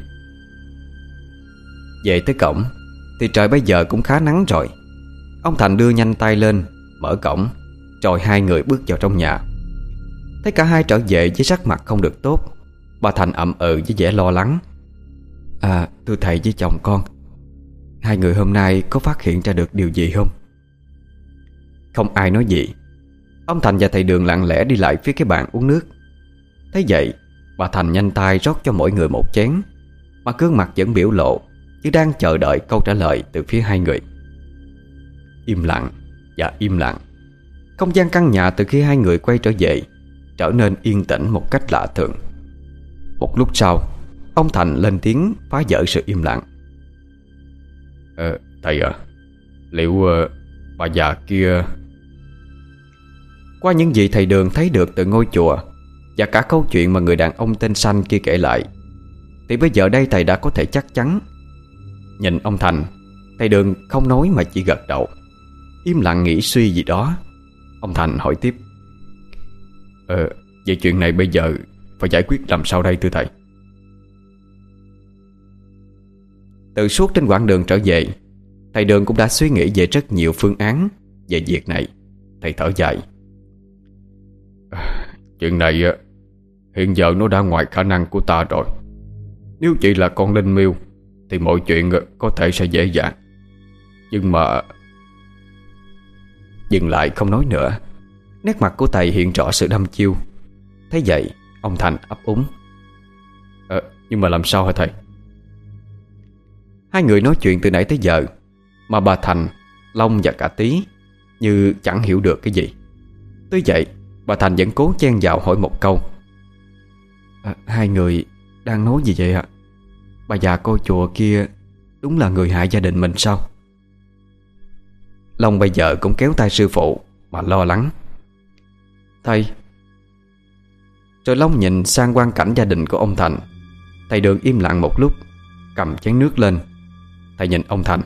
Về tới cổng thì trời bây giờ cũng khá nắng rồi. Ông Thành đưa nhanh tay lên mở cổng, rồi hai người bước vào trong nhà. Thấy cả hai trở về với sắc mặt không được tốt, bà Thành ậm ừ với vẻ lo lắng. À, thưa thầy với chồng con, hai người hôm nay có phát hiện ra được điều gì không? Không ai nói gì. Ông Thành và thầy Đường lặng lẽ đi lại phía cái bàn uống nước. Thấy vậy, bà Thành nhanh tay rót cho mỗi người một chén, mà gương mặt vẫn biểu lộ như đang chờ đợi câu trả lời từ phía hai người. Im lặng và im lặng. Không gian căn nhà từ khi hai người quay trở về trở nên yên tĩnh một cách lạ thường. Một lúc sau, ông Thành lên tiếng phá vỡ sự im lặng. Ờ, thầy à, liệu uh, bà già kia... Qua những gì thầy Đường thấy được từ ngôi chùa và cả câu chuyện mà người đàn ông tên Xanh kia kể lại, thì bây giờ đây thầy đã có thể chắc chắn. Nhìn ông Thành, thầy Đường không nói mà chỉ gật đầu, im lặng nghĩ suy gì đó. Ông Thành hỏi tiếp. Ờ, vậy chuyện này bây giờ phải giải quyết làm sao đây thưa thầy? Từ suốt trên quãng đường trở về, thầy Đường cũng đã suy nghĩ về rất nhiều phương án về việc này. Thầy thở dài. Chuyện này hiện giờ nó đã ngoài khả năng của ta rồi. Nếu chỉ là con linh miêu thì mọi chuyện có thể sẽ dễ dàng. Nhưng mà... Dừng lại không nói nữa. Nét mặt của thầy hiện rõ sự đăm chiêu. Thấy vậy, ông Thành ấp úng. Ờ, nhưng mà làm sao hả thầy? Hai người nói chuyện từ nãy tới giờ, mà bà Thành, Long và cả Tí như chẳng hiểu được cái gì. Tuy vậy, bà Thành vẫn cố chen vào hỏi một câu. À, hai người đang nói gì vậy ạ? Bà già cô chùa kia đúng là người hại gia đình mình sao? Long bây giờ cũng kéo tay sư phụ mà lo lắng. Thầy... Rồi Long nhìn sang quang cảnh gia đình của ông Thành. Thầy Đường im lặng một lúc, cầm chén nước lên. Thầy nhìn ông Thành.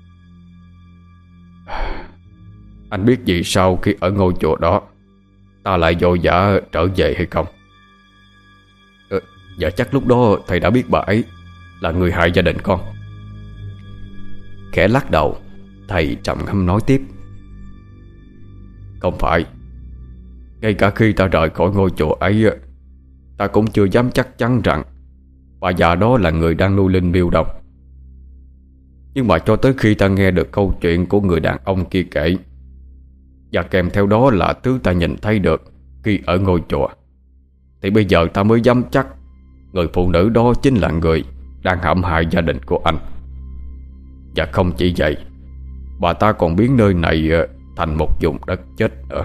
Anh biết vì sao khi ở ngôi chùa đó ta lại vội vã trở về hay không? Ừ, dạ chắc lúc đó thầy đã biết bà ấy là người hại gia đình con. Khẽ lắc đầu, thầy trầm ngâm nói tiếp. Không phải. Ngay cả khi ta rời khỏi ngôi chùa ấy, ta cũng chưa dám chắc chắn rằng bà già đó là người đang nuôi linh miêu đâu. Nhưng mà cho tới khi ta nghe được câu chuyện của người đàn ông kia kể, và kèm theo đó là thứ ta nhìn thấy được khi ở ngôi chùa, thì bây giờ ta mới dám chắc người phụ nữ đó chính là người đang hãm hại gia đình của anh. Và không chỉ vậy, bà ta còn biến nơi này thành một vùng đất chết nữa.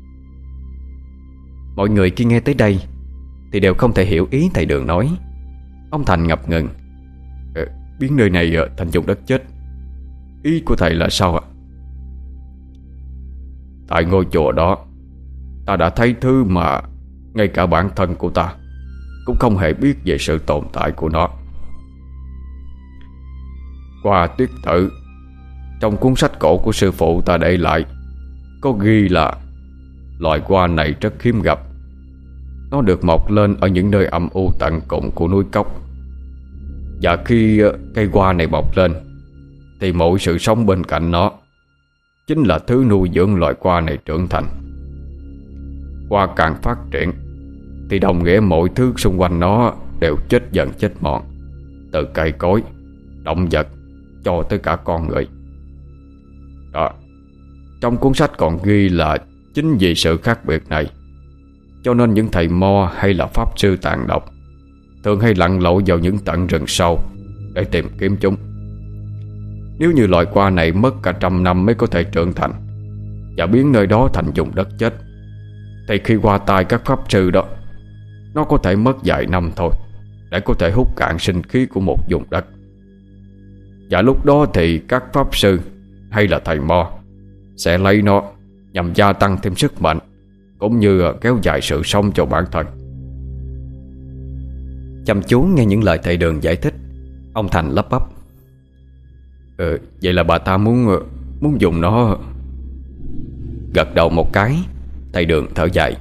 Mọi người khi nghe tới đây thì đều không thể hiểu ý thầy Đường nói. Ông Thành ngập ngừng. Ờ, biến nơi này thành vùng đất chết, ý của thầy là sao ạ? Tại ngôi chùa đó, ta đã thấy thứ mà ngay cả bản thân của ta cũng không hề biết về sự tồn tại của nó. Qua tuyết tự, trong cuốn sách cổ của sư phụ ta để lại, có ghi là loài hoa này rất hiếm gặp. Nó được mọc lên ở những nơi âm u tận cùng của núi Cốc. Và khi cây hoa này mọc lên thì mọi sự sống bên cạnh nó chính là thứ nuôi dưỡng loài hoa này trưởng thành. Hoa càng phát triển thì đồng nghĩa mọi thứ xung quanh nó đều chết dần chết mòn, từ cây cối, động vật cho tới cả con người. Đó, trong cuốn sách còn ghi là chính vì sự khác biệt này cho nên những thầy mo hay là pháp sư tàn độc thường hay lặn lội vào những tận rừng sâu để tìm kiếm chúng. Nếu như loài hoa này mất cả trăm năm mới có thể trưởng thành và biến nơi đó thành vùng đất chết, thì khi qua tay các pháp sư đó, nó có thể mất vài năm thôi để có thể hút cạn sinh khí của một vùng đất. Và lúc đó thì các pháp sư hay là thầy mo sẽ lấy nó nhằm gia tăng thêm sức mạnh, cũng như kéo dài sự sống cho bản thân. Chăm chú nghe những lời thầy Đường giải thích, ông Thành lắp bắp. Ừ, vậy là bà ta muốn Muốn dùng nó. Gật đầu một cái, thầy Đường thở dài.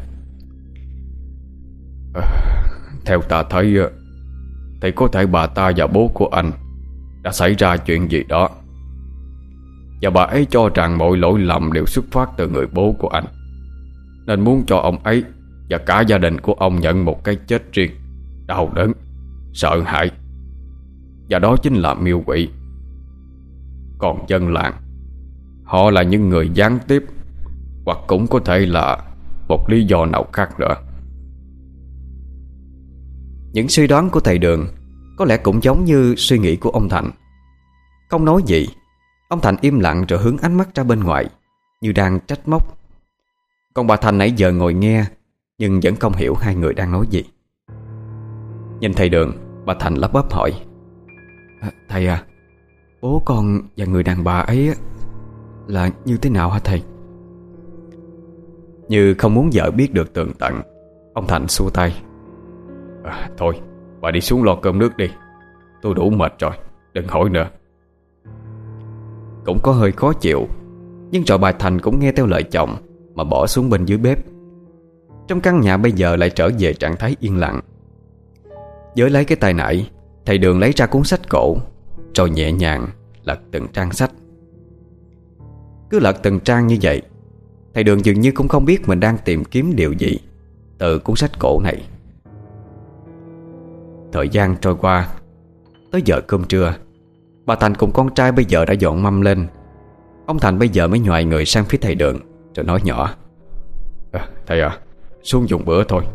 à, Theo ta thấy thì có thể bà ta và bố của anh đã xảy ra chuyện gì đó, và bà ấy cho rằng mọi lỗi lầm đều xuất phát từ người bố của anh, nên muốn cho ông ấy và cả gia đình của ông nhận một cái chết riêng, đau đớn, sợ hãi. Và đó chính là miêu quỷ. Còn dân làng, họ là những người gián tiếp, hoặc cũng có thể là một lý do nào khác nữa. Những suy đoán của thầy Đường có lẽ cũng giống như suy nghĩ của ông Thành. Không nói gì, ông Thành im lặng rồi hướng ánh mắt ra bên ngoài, như đang trách móc. Còn bà Thành nãy giờ ngồi nghe, nhưng vẫn không hiểu hai người đang nói gì. Nhìn thầy Đường, bà Thành lắp bắp hỏi: à, Thầy à, bố con và người đàn bà ấy là như thế nào hả thầy? Như không muốn vợ biết được tường tận, ông Thành xua tay: à, Thôi, bà đi xuống lo cơm nước đi. Tôi đủ mệt rồi, đừng hỏi nữa. Cũng có hơi khó chịu, nhưng rồi bà Thành cũng nghe theo lời chồng mà bỏ xuống bên dưới bếp. Trong căn nhà bây giờ lại trở về trạng thái yên lặng. Với lấy cái tay nải, thầy Đường lấy ra cuốn sách cổ, rồi nhẹ nhàng lật từng trang sách. Cứ lật từng trang như vậy, thầy Đường dường như cũng không biết mình đang tìm kiếm điều gì từ cuốn sách cổ này. Thời gian trôi qua, tới giờ cơm trưa, bà Thành cùng con trai bây giờ đã dọn mâm lên. Ông Thành bây giờ mới nhoài người sang phía thầy Đường, rồi nói nhỏ: à, Thầy à, xuống dùng bữa thôi.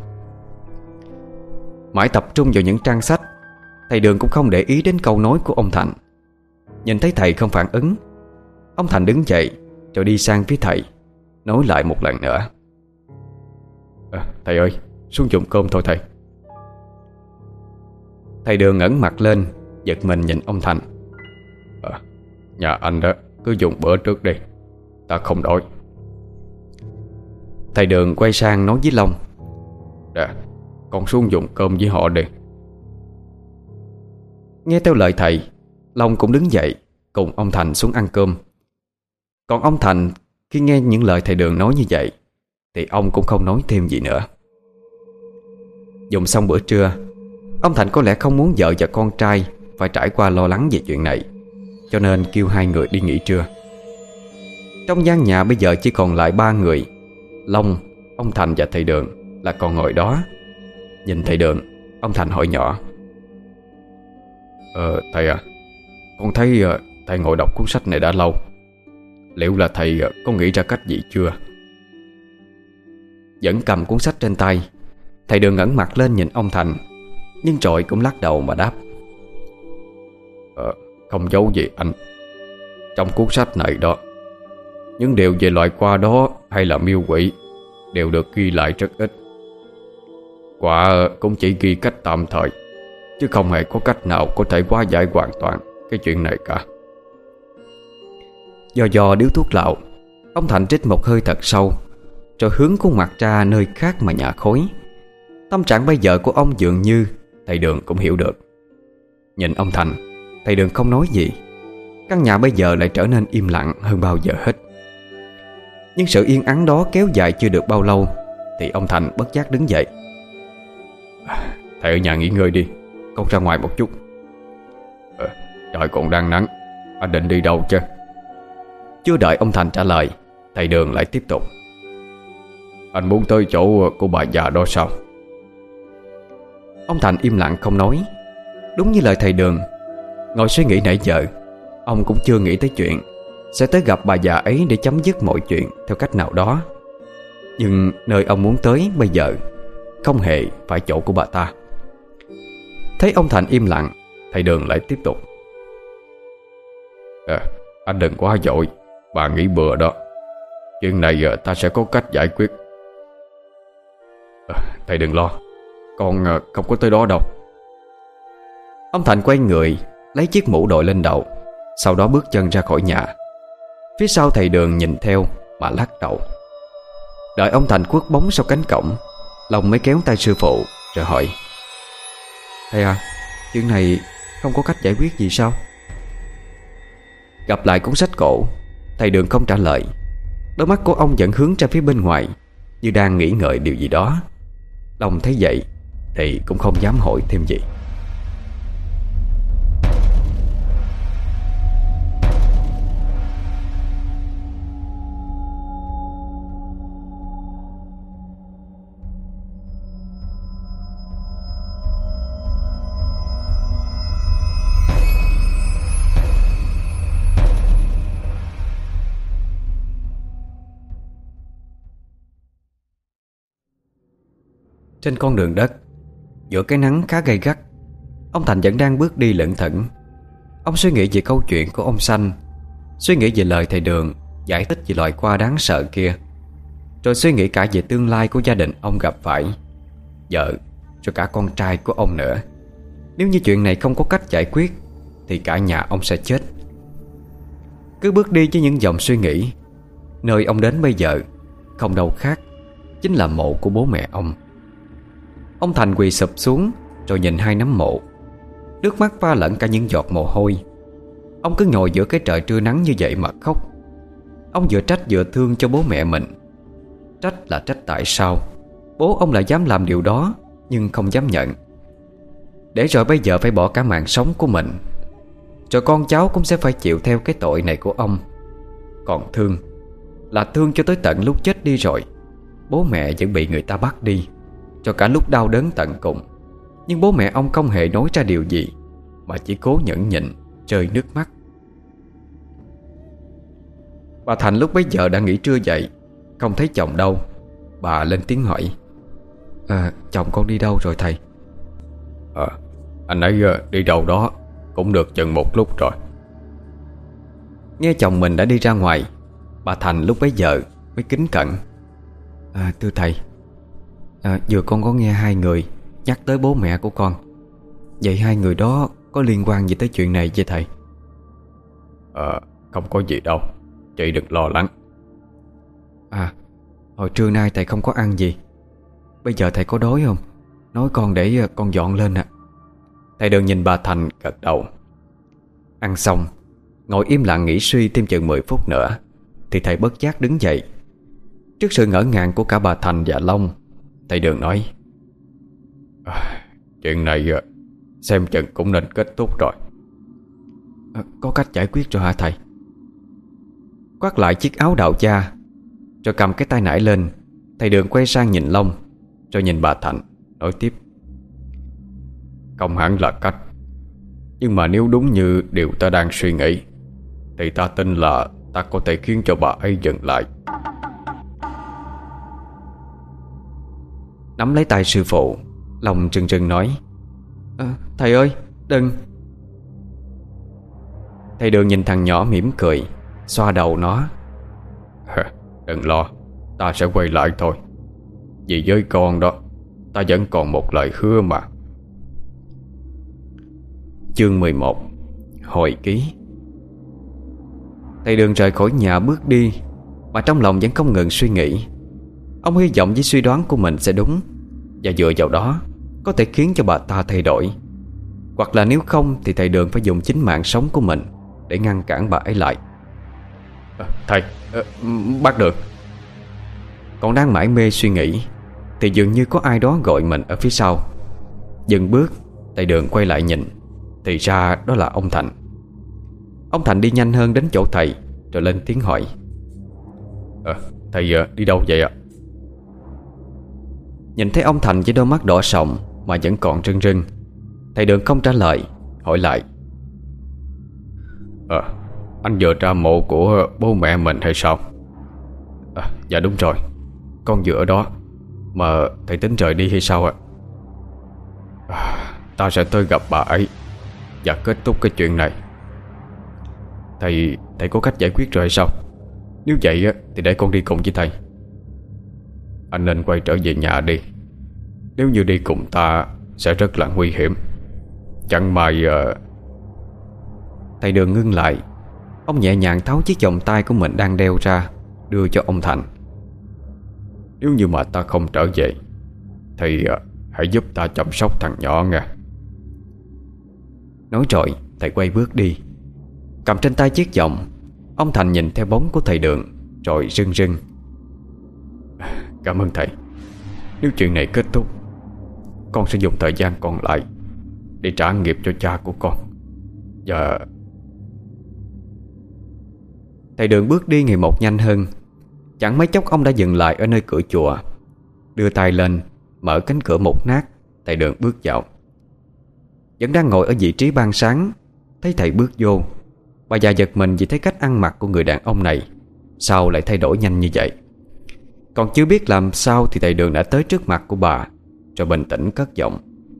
Mãi tập trung vào những trang sách, thầy Đường cũng không để ý đến câu nói của ông Thành. Nhìn thấy thầy không phản ứng, ông Thành đứng dậy rồi đi sang phía thầy, nói lại một lần nữa: à, Thầy ơi, xuống dùng cơm thôi thầy. Thầy Đường ngẩng mặt lên, giật mình nhìn ông Thành: à, Nhà anh đó, cứ dùng bữa trước đi, ta không đói. Thầy Đường quay sang nói với Long: Nè, con xuống dùng cơm với họ đi. Nghe theo lời thầy, Long cũng đứng dậy cùng ông Thành xuống ăn cơm. Còn ông Thành khi nghe những lời thầy Đường nói như vậy thì ông cũng không nói thêm gì nữa. Dùng xong bữa trưa, ông Thành có lẽ không muốn vợ và con trai phải trải qua lo lắng về chuyện này, cho nên kêu hai người đi nghỉ trưa. Trong gian nhà bây giờ chỉ còn lại ba người: Long, ông Thành và thầy Đường là còn ngồi đó. Nhìn thầy Đường, ông Thành hỏi nhỏ: Ờ thầy à, con thấy uh, thầy ngồi đọc cuốn sách này đã lâu. Liệu là thầy uh, có nghĩ ra cách gì chưa? Vẫn cầm cuốn sách trên tay, thầy Đường ngẩng mặt lên nhìn ông Thành, nhưng rồi cũng lắc đầu mà đáp: Ờ, không giấu gì anh. Trong cuốn sách này đó, những điều về loài qua đó hay là miêu quỷ đều được ghi lại rất ít. Quả cũng chỉ ghi cách tạm thời, chứ không hề có cách nào có thể hóa giải hoàn toàn cái chuyện này cả. Do do điếu thuốc lạo, ông Thành trích một hơi thật sâu, rồi hướng khuôn mặt ra nơi khác mà nhả khói. Tâm trạng bây giờ của ông dường như thầy Đường cũng hiểu được. Nhìn ông Thành, thầy Đường không nói gì. Căn nhà bây giờ lại trở nên im lặng hơn bao giờ hết. Nhưng sự yên ắng đó kéo dài chưa được bao lâu thì ông Thành bất giác đứng dậy: Thầy ở nhà nghỉ ngơi đi, con ra ngoài một chút. à, Trời còn đang nắng, anh định đi đâu chứ? Chưa đợi ông Thành trả lời, thầy Đường lại tiếp tục: Anh muốn tới chỗ của bà già đó sao? Ông Thành im lặng không nói. Đúng như lời thầy Đường, ngồi suy nghĩ nãy giờ, ông cũng chưa nghĩ tới chuyện sẽ tới gặp bà già ấy để chấm dứt mọi chuyện theo cách nào đó. Nhưng nơi ông muốn tới bây giờ không hề phải chỗ của bà ta. Thấy ông Thành im lặng, thầy Đường lại tiếp tục: à, Anh đừng quá vội, bà nghỉ bừa đó. Chuyện này ta sẽ có cách giải quyết. à, Thầy đừng lo, con không có tới đó đâu. Ông Thành quay người, lấy chiếc mũ đội lên đầu, sau đó bước chân ra khỏi nhà. Phía sau thầy Đường nhìn theo mà lắc đầu. Đợi ông Thành khuất bóng sau cánh cổng, Long mới kéo tay sư phụ rồi hỏi: Thầy à, chuyện này không có cách giải quyết gì sao? Gặp lại cuốn sách cổ, thầy Đường không trả lời. Đôi mắt của ông vẫn hướng ra phía bên ngoài, như đang nghĩ ngợi điều gì đó. Long thấy vậy thì cũng không dám hỏi thêm gì. Trên con đường đất, giữa cái nắng khá gay gắt, ông Thành vẫn đang bước đi lững thững. Ông suy nghĩ về câu chuyện của ông Xanh, suy nghĩ về lời thầy Đường giải thích về loài quạ đáng sợ kia, rồi suy nghĩ cả về tương lai của gia đình ông gặp phải, vợ, cho cả con trai của ông nữa. Nếu như chuyện này không có cách giải quyết thì cả nhà ông sẽ chết. Cứ bước đi với những dòng suy nghĩ, nơi ông đến bây giờ không đâu khác chính là mộ của bố mẹ ông. Ông Thành quỳ sụp xuống rồi nhìn hai nấm mộ, nước mắt pha lẫn cả những giọt mồ hôi. Ông cứ ngồi giữa cái trời trưa nắng như vậy mà khóc. Ông vừa trách vừa thương cho bố mẹ mình. Trách là trách tại sao bố ông lại dám làm điều đó nhưng không dám nhận, để rồi bây giờ phải bỏ cả mạng sống của mình, rồi con cháu cũng sẽ phải chịu theo cái tội này của ông. Còn thương là thương cho tới tận lúc chết đi rồi, bố mẹ vẫn bị người ta bắt đi, cho cả lúc đau đớn tận cùng. Nhưng bố mẹ ông không hề nói ra điều gì, mà chỉ cố nhẫn nhịn rơi nước mắt. Bà Thành lúc bấy giờ đã nghỉ trưa dậy, không thấy chồng đâu. Bà lên tiếng hỏi: à, chồng con đi đâu rồi thầy? À, anh ấy đi đâu đó cũng được chừng một lúc rồi. Nghe chồng mình đã đi ra ngoài, bà Thành lúc bấy giờ mới kính cẩn: à, thưa thầy, à, vừa con có nghe hai người nhắc tới bố mẹ của con. Vậy hai người đó có liên quan gì tới chuyện này vậy thầy? Ờ, không có gì đâu, chị đừng lo lắng. À, hồi trưa nay thầy không có ăn gì, bây giờ thầy có đói không? Nói con để con dọn lên ạ. À. Thầy Đường nhìn bà Thành gật đầu. Ăn xong, ngồi im lặng nghĩ suy thêm chừng mười phút nữa, thì thầy bất giác đứng dậy. Trước sự ngỡ ngàng của cả bà Thành và Long, thầy Đường nói: à, chuyện này xem chừng cũng nên kết thúc rồi. à, Có cách giải quyết rồi hả thầy? Quát lại chiếc áo đạo cha, rồi cầm cái tay nải lên, thầy Đường quay sang nhìn Long, rồi nhìn bà Thành, nói tiếp: không hẳn là cách, nhưng mà nếu đúng như điều ta đang suy nghĩ, thì ta tin là ta có thể khiến cho bà ấy dừng lại. Nắm lấy tay sư phụ, Long trừng trừng nói: à, thầy ơi, đừng. Thầy Đường nhìn thằng nhỏ mỉm cười, xoa đầu nó: đừng lo, ta sẽ quay lại thôi. Vì với con đó, ta vẫn còn một lời hứa mà. Chương mười một: Hồi ký. Thầy Đường rời khỏi nhà bước đi, mà trong lòng vẫn không ngừng suy nghĩ. Ông hy vọng với suy đoán của mình sẽ đúng, và dựa vào đó có thể khiến cho bà ta thay đổi. Hoặc là nếu không thì thầy Đường phải dùng chính mạng sống của mình để ngăn cản bà ấy lại. à, Thầy, à, bác Đường. Còn đang mải mê suy nghĩ thì dường như có ai đó gọi mình ở phía sau. Dừng bước, thầy Đường quay lại nhìn, thì ra đó là ông Thành. Ông Thành đi nhanh hơn đến chỗ thầy, rồi lên tiếng hỏi: à, Thầy à, đi đâu vậy ạ? Nhìn thấy ông Thành với đôi mắt đỏ sọng mà vẫn còn rưng rưng, thầy Đường không trả lời, hỏi lại: à, Anh vừa ra mộ của bố mẹ mình hay sao? à, Dạ đúng rồi, con vừa ở đó. Mà thầy tính rời đi hay sao ạ? à, Ta sẽ tới gặp bà ấy và kết thúc cái chuyện này. Thầy Thầy có cách giải quyết rồi hay sao? Nếu vậy thì để con đi cùng với thầy. Anh nên quay trở về nhà đi. Nếu như đi cùng ta sẽ rất là nguy hiểm. Chẳng may uh... Thầy Đường ngưng lại. Ông nhẹ nhàng tháo chiếc vòng tay của mình đang đeo ra, đưa cho ông Thành. Nếu như mà ta không trở về thì uh, hãy giúp ta chăm sóc thằng nhỏ nghe. Nói rồi thầy quay bước đi, cầm trên tay chiếc vòng. Ông Thành nhìn theo bóng của thầy Đường rồi rưng rưng: Cảm ơn thầy. Nếu chuyện này kết thúc, con sẽ dùng thời gian còn lại để trả nghiệp cho cha của con. Và thầy Đường bước đi ngày một nhanh hơn. Chẳng mấy chốc ông đã dừng lại ở nơi cửa chùa, đưa tay lên mở cánh cửa một nát. Thầy Đường bước vào. Vẫn đang ngồi ở vị trí ban sáng, thấy thầy bước vô, bà già giật mình vì thấy cách ăn mặc của người đàn ông này sao lại thay đổi nhanh như vậy. Còn chưa biết làm sao thì thầy Đường đã tới trước mặt của bà, rồi bình tĩnh cất giọng: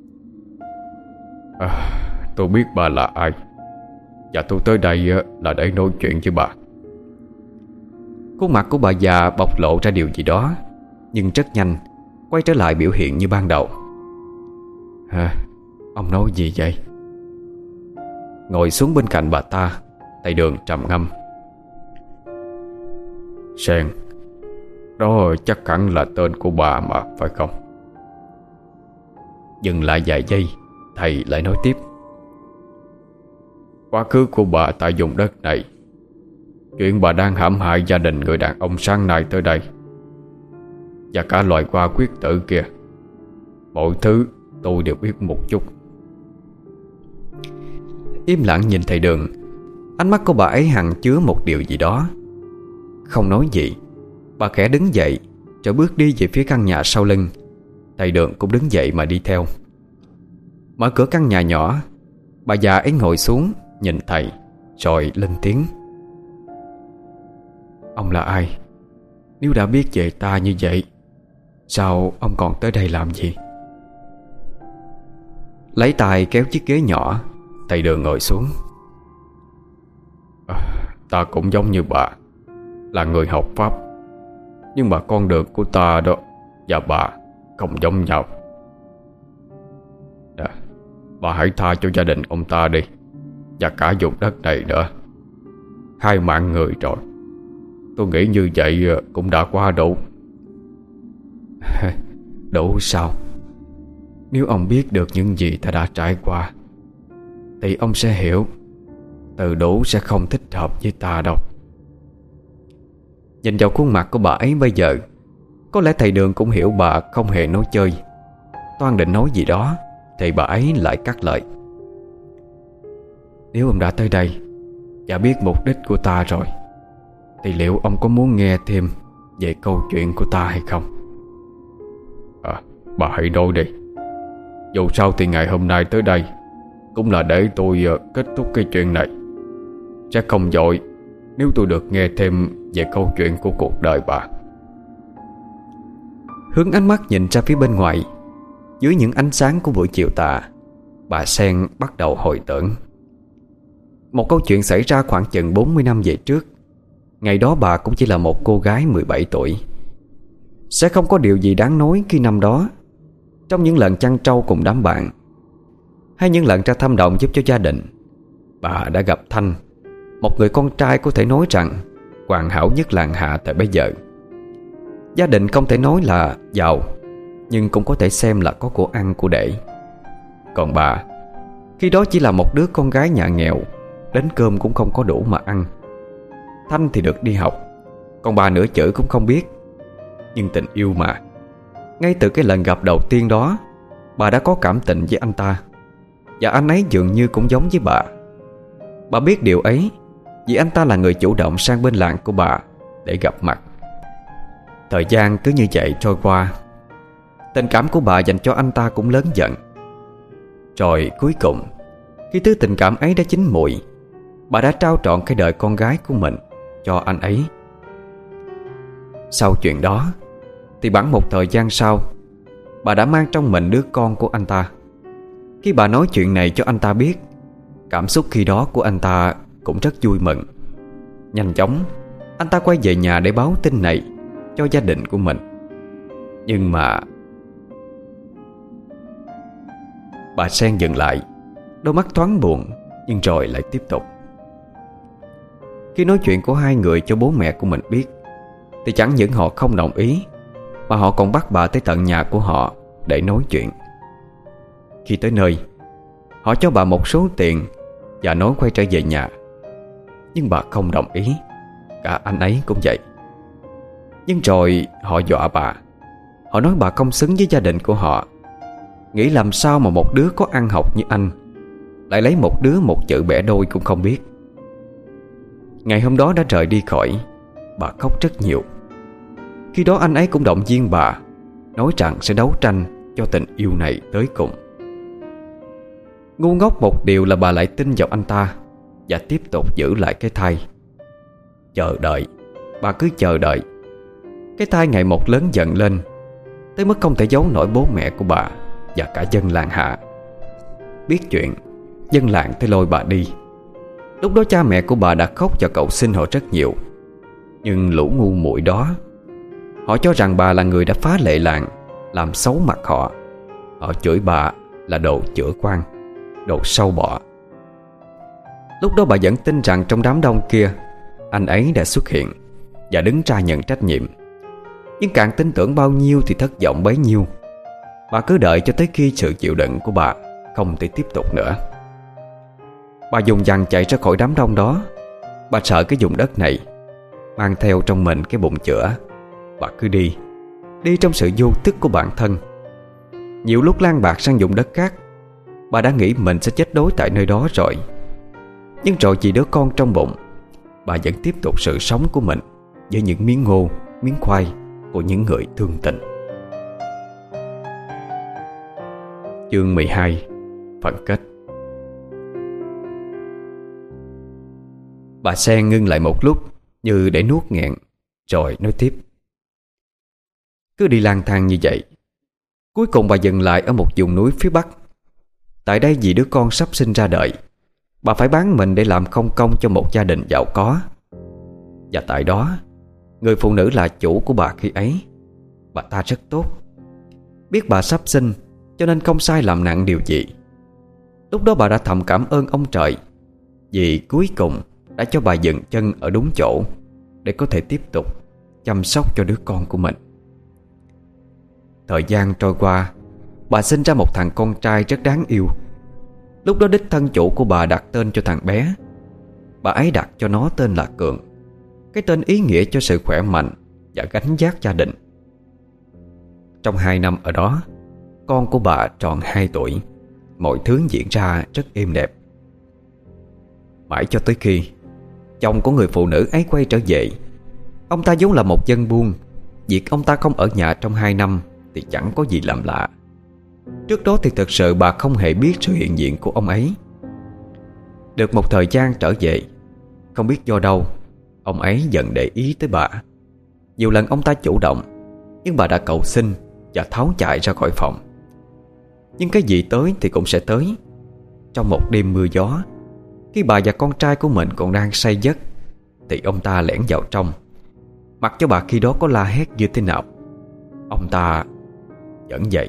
à, Tôi biết bà là ai, và tôi tới đây là để nói chuyện với bà. Khuôn mặt của bà già bộc lộ ra điều gì đó, nhưng rất nhanh quay trở lại biểu hiện như ban đầu. à, Ông nói gì vậy? Ngồi xuống bên cạnh bà ta, thầy Đường trầm ngâm: Sen, đó chắc hẳn là tên của bà mà, phải không? Dừng lại vài giây, thầy lại nói tiếp: Quá khứ của bà tại vùng đất này, chuyện bà đang hãm hại gia đình người đàn ông sáng nay tới đây, và cả loài hoa quyết tử kia, mọi thứ tôi đều biết một chút. Im lặng nhìn thầy Đường. Ánh mắt của bà ấy hằn chứa một điều gì đó. Không nói gì, bà khẽ đứng dậy rồi bước đi về phía căn nhà sau lưng. Thầy Đường cũng đứng dậy mà đi theo. Mở cửa căn nhà nhỏ, bà già ấy ngồi xuống nhìn thầy, rồi lên tiếng: Ông là ai? Nếu đã biết về ta như vậy, sao ông còn tới đây làm gì? Lấy tay kéo chiếc ghế nhỏ, thầy Đường ngồi xuống. à, Ta cũng giống như bà, là người học pháp. Nhưng mà con đường của ta đó và bà không giống nhau. à, Bà hãy tha cho gia đình ông ta đi, và cả vùng đất này nữa. Hai mạng người rồi, tôi nghĩ như vậy cũng đã quá đủ. Đủ sao? Nếu ông biết được những gì ta đã trải qua thì ông sẽ hiểu từ đủ sẽ không thích hợp với ta đâu. Nhìn vào khuôn mặt của bà ấy bây giờ, có lẽ thầy Đường cũng hiểu bà không hề nói chơi. Toan định nói gì đó thì bà ấy lại cắt lời: Nếu ông đã tới đây và biết mục đích của ta rồi, thì liệu ông có muốn nghe thêm về câu chuyện của ta hay không? à, Bà hãy nói đi. Dù sao thì ngày hôm nay tới đây cũng là để tôi kết thúc cái chuyện này. Sẽ không vội nếu tôi được nghe thêm về câu chuyện của cuộc đời bà. Hướng ánh mắt nhìn ra phía bên ngoài. Dưới những ánh sáng của buổi chiều tà, bà Sen bắt đầu hồi tưởng. Một câu chuyện xảy ra khoảng chừng bốn mươi năm về trước. Ngày đó bà cũng chỉ là một cô gái mười bảy tuổi. Sẽ không có điều gì đáng nói khi năm đó, trong những lần chăn trâu cùng đám bạn, hay những lần ra thăm đồng giúp cho gia đình, bà đã gặp Thanh, một người con trai có thể nói rằng hoàn hảo nhất làng Hạ tại bây giờ. Gia đình không thể nói là giàu, nhưng cũng có thể xem là có của ăn của để. Còn bà, khi đó chỉ là một đứa con gái nhà nghèo, đến cơm cũng không có đủ mà ăn. Thanh thì được đi học, còn bà nửa chữ cũng không biết. Nhưng tình yêu mà, ngay từ cái lần gặp đầu tiên đó, bà đã có cảm tình với anh ta. Và anh ấy dường như cũng giống với bà. Bà biết điều ấy vì anh ta là người chủ động sang bên làng của bà để gặp mặt. Thời gian cứ như vậy trôi qua. Tình cảm của bà dành cho anh ta cũng lớn dần. Rồi cuối cùng, khi thứ tình cảm ấy đã chín mùi, bà đã trao trọn cái đời con gái của mình cho anh ấy. Sau chuyện đó thì bẵng một thời gian sau, bà đã mang trong mình đứa con của anh ta. Khi bà nói chuyện này cho anh ta biết, cảm xúc khi đó của anh ta cũng rất vui mừng. Nhanh chóng, anh ta quay về nhà để báo tin này cho gia đình của mình. Nhưng mà bà Sen dừng lại, đôi mắt thoáng buồn, nhưng rồi lại tiếp tục. Khi nói chuyện của hai người cho bố mẹ của mình biết, thì chẳng những họ không đồng ý, mà họ còn bắt bà tới tận nhà của họ để nói chuyện. Khi tới nơi, họ cho bà một số tiền và nói quay trở về nhà. Nhưng bà không đồng ý, cả anh ấy cũng vậy. Nhưng rồi họ dọa bà Họ nói bà không xứng với gia đình của họ, nghĩ làm sao mà một đứa có ăn học như anh lại lấy một đứa một chữ bẻ đôi cũng không biết. Ngày hôm đó đã rời đi khỏi, bà khóc rất nhiều. Khi đó anh ấy cũng động viên bà, nói rằng sẽ đấu tranh cho tình yêu này tới cùng. Ngu ngốc một điều là bà lại tin vào anh ta và tiếp tục giữ lại cái thai. Chờ đợi, bà cứ chờ đợi. Cái thai ngày một lớn dần lên, tới mức không thể giấu nổi bố mẹ của bà và cả dân làng Hạ. Biết chuyện, dân làng tới lôi bà đi. Lúc đó cha mẹ của bà đã khóc và cầu xin họ rất nhiều. Nhưng lũ ngu muội đó, họ cho rằng bà là người đã phá lệ làng, làm xấu mặt họ. Họ chửi bà là đồ chữa quan, đồ sâu bọ. Lúc đó bà vẫn tin rằng trong đám đông kia anh ấy đã xuất hiện và đứng ra nhận trách nhiệm. Nhưng càng tin tưởng bao nhiêu thì thất vọng bấy nhiêu. Bà cứ đợi cho tới khi sự chịu đựng của bà không thể tiếp tục nữa. Bà dùng dằng chạy ra khỏi đám đông đó. Bà sợ cái vùng đất này, mang theo trong mình cái bụng chữa. Bà cứ đi, đi trong sự vô thức của bản thân. Nhiều lúc lang bạc sang vùng đất khác, bà đã nghĩ mình sẽ chết đói tại nơi đó rồi. Nhưng rồi vì đứa con trong bụng, bà vẫn tiếp tục sự sống của mình với những miếng ngô, miếng khoai của những người thương tình. Chương mười hai, phần kết. Bà Sen ngưng lại một lúc như để nuốt nghẹn, rồi nói tiếp. Cứ đi lang thang như vậy, cuối cùng bà dừng lại ở một vùng núi phía bắc. Tại đây vì đứa con sắp sinh ra đời, bà phải bán mình để làm không công cho một gia đình giàu có. Và tại đó, người phụ nữ là chủ của bà khi ấy, bà ta rất tốt. Biết bà sắp sinh cho nên không sai làm nặng điều gì. Lúc đó bà đã thầm cảm ơn ông trời, vì cuối cùng đã cho bà dừng chân ở đúng chỗ để có thể tiếp tục chăm sóc cho đứa con của mình. Thời gian trôi qua, bà sinh ra một thằng con trai rất đáng yêu. Lúc đó đích thân chủ của bà đặt tên cho thằng bé. Bà ấy đặt cho nó tên là Cường, cái tên ý nghĩa cho sự khỏe mạnh và gánh vác gia đình. Trong hai năm ở đó, con của bà tròn hai tuổi. Mọi thứ diễn ra rất êm đẹp. Mãi cho tới khi chồng của người phụ nữ ấy quay trở về. Ông ta vốn là một dân buôn. Việc ông ta không ở nhà trong hai năm thì chẳng có gì làm lạ. Trước đó thì thực sự bà không hề biết sự hiện diện của ông ấy. Được một thời gian trở về, không biết do đâu, ông ấy dần để ý tới bà. Nhiều lần ông ta chủ động, nhưng bà đã cầu xin và tháo chạy ra khỏi phòng. Nhưng cái gì tới thì cũng sẽ tới. Trong một đêm mưa gió, khi bà và con trai của mình còn đang say giấc, thì ông ta lẻn vào trong. Mặc cho bà khi đó có la hét như thế nào, ông ta vẫn vậy.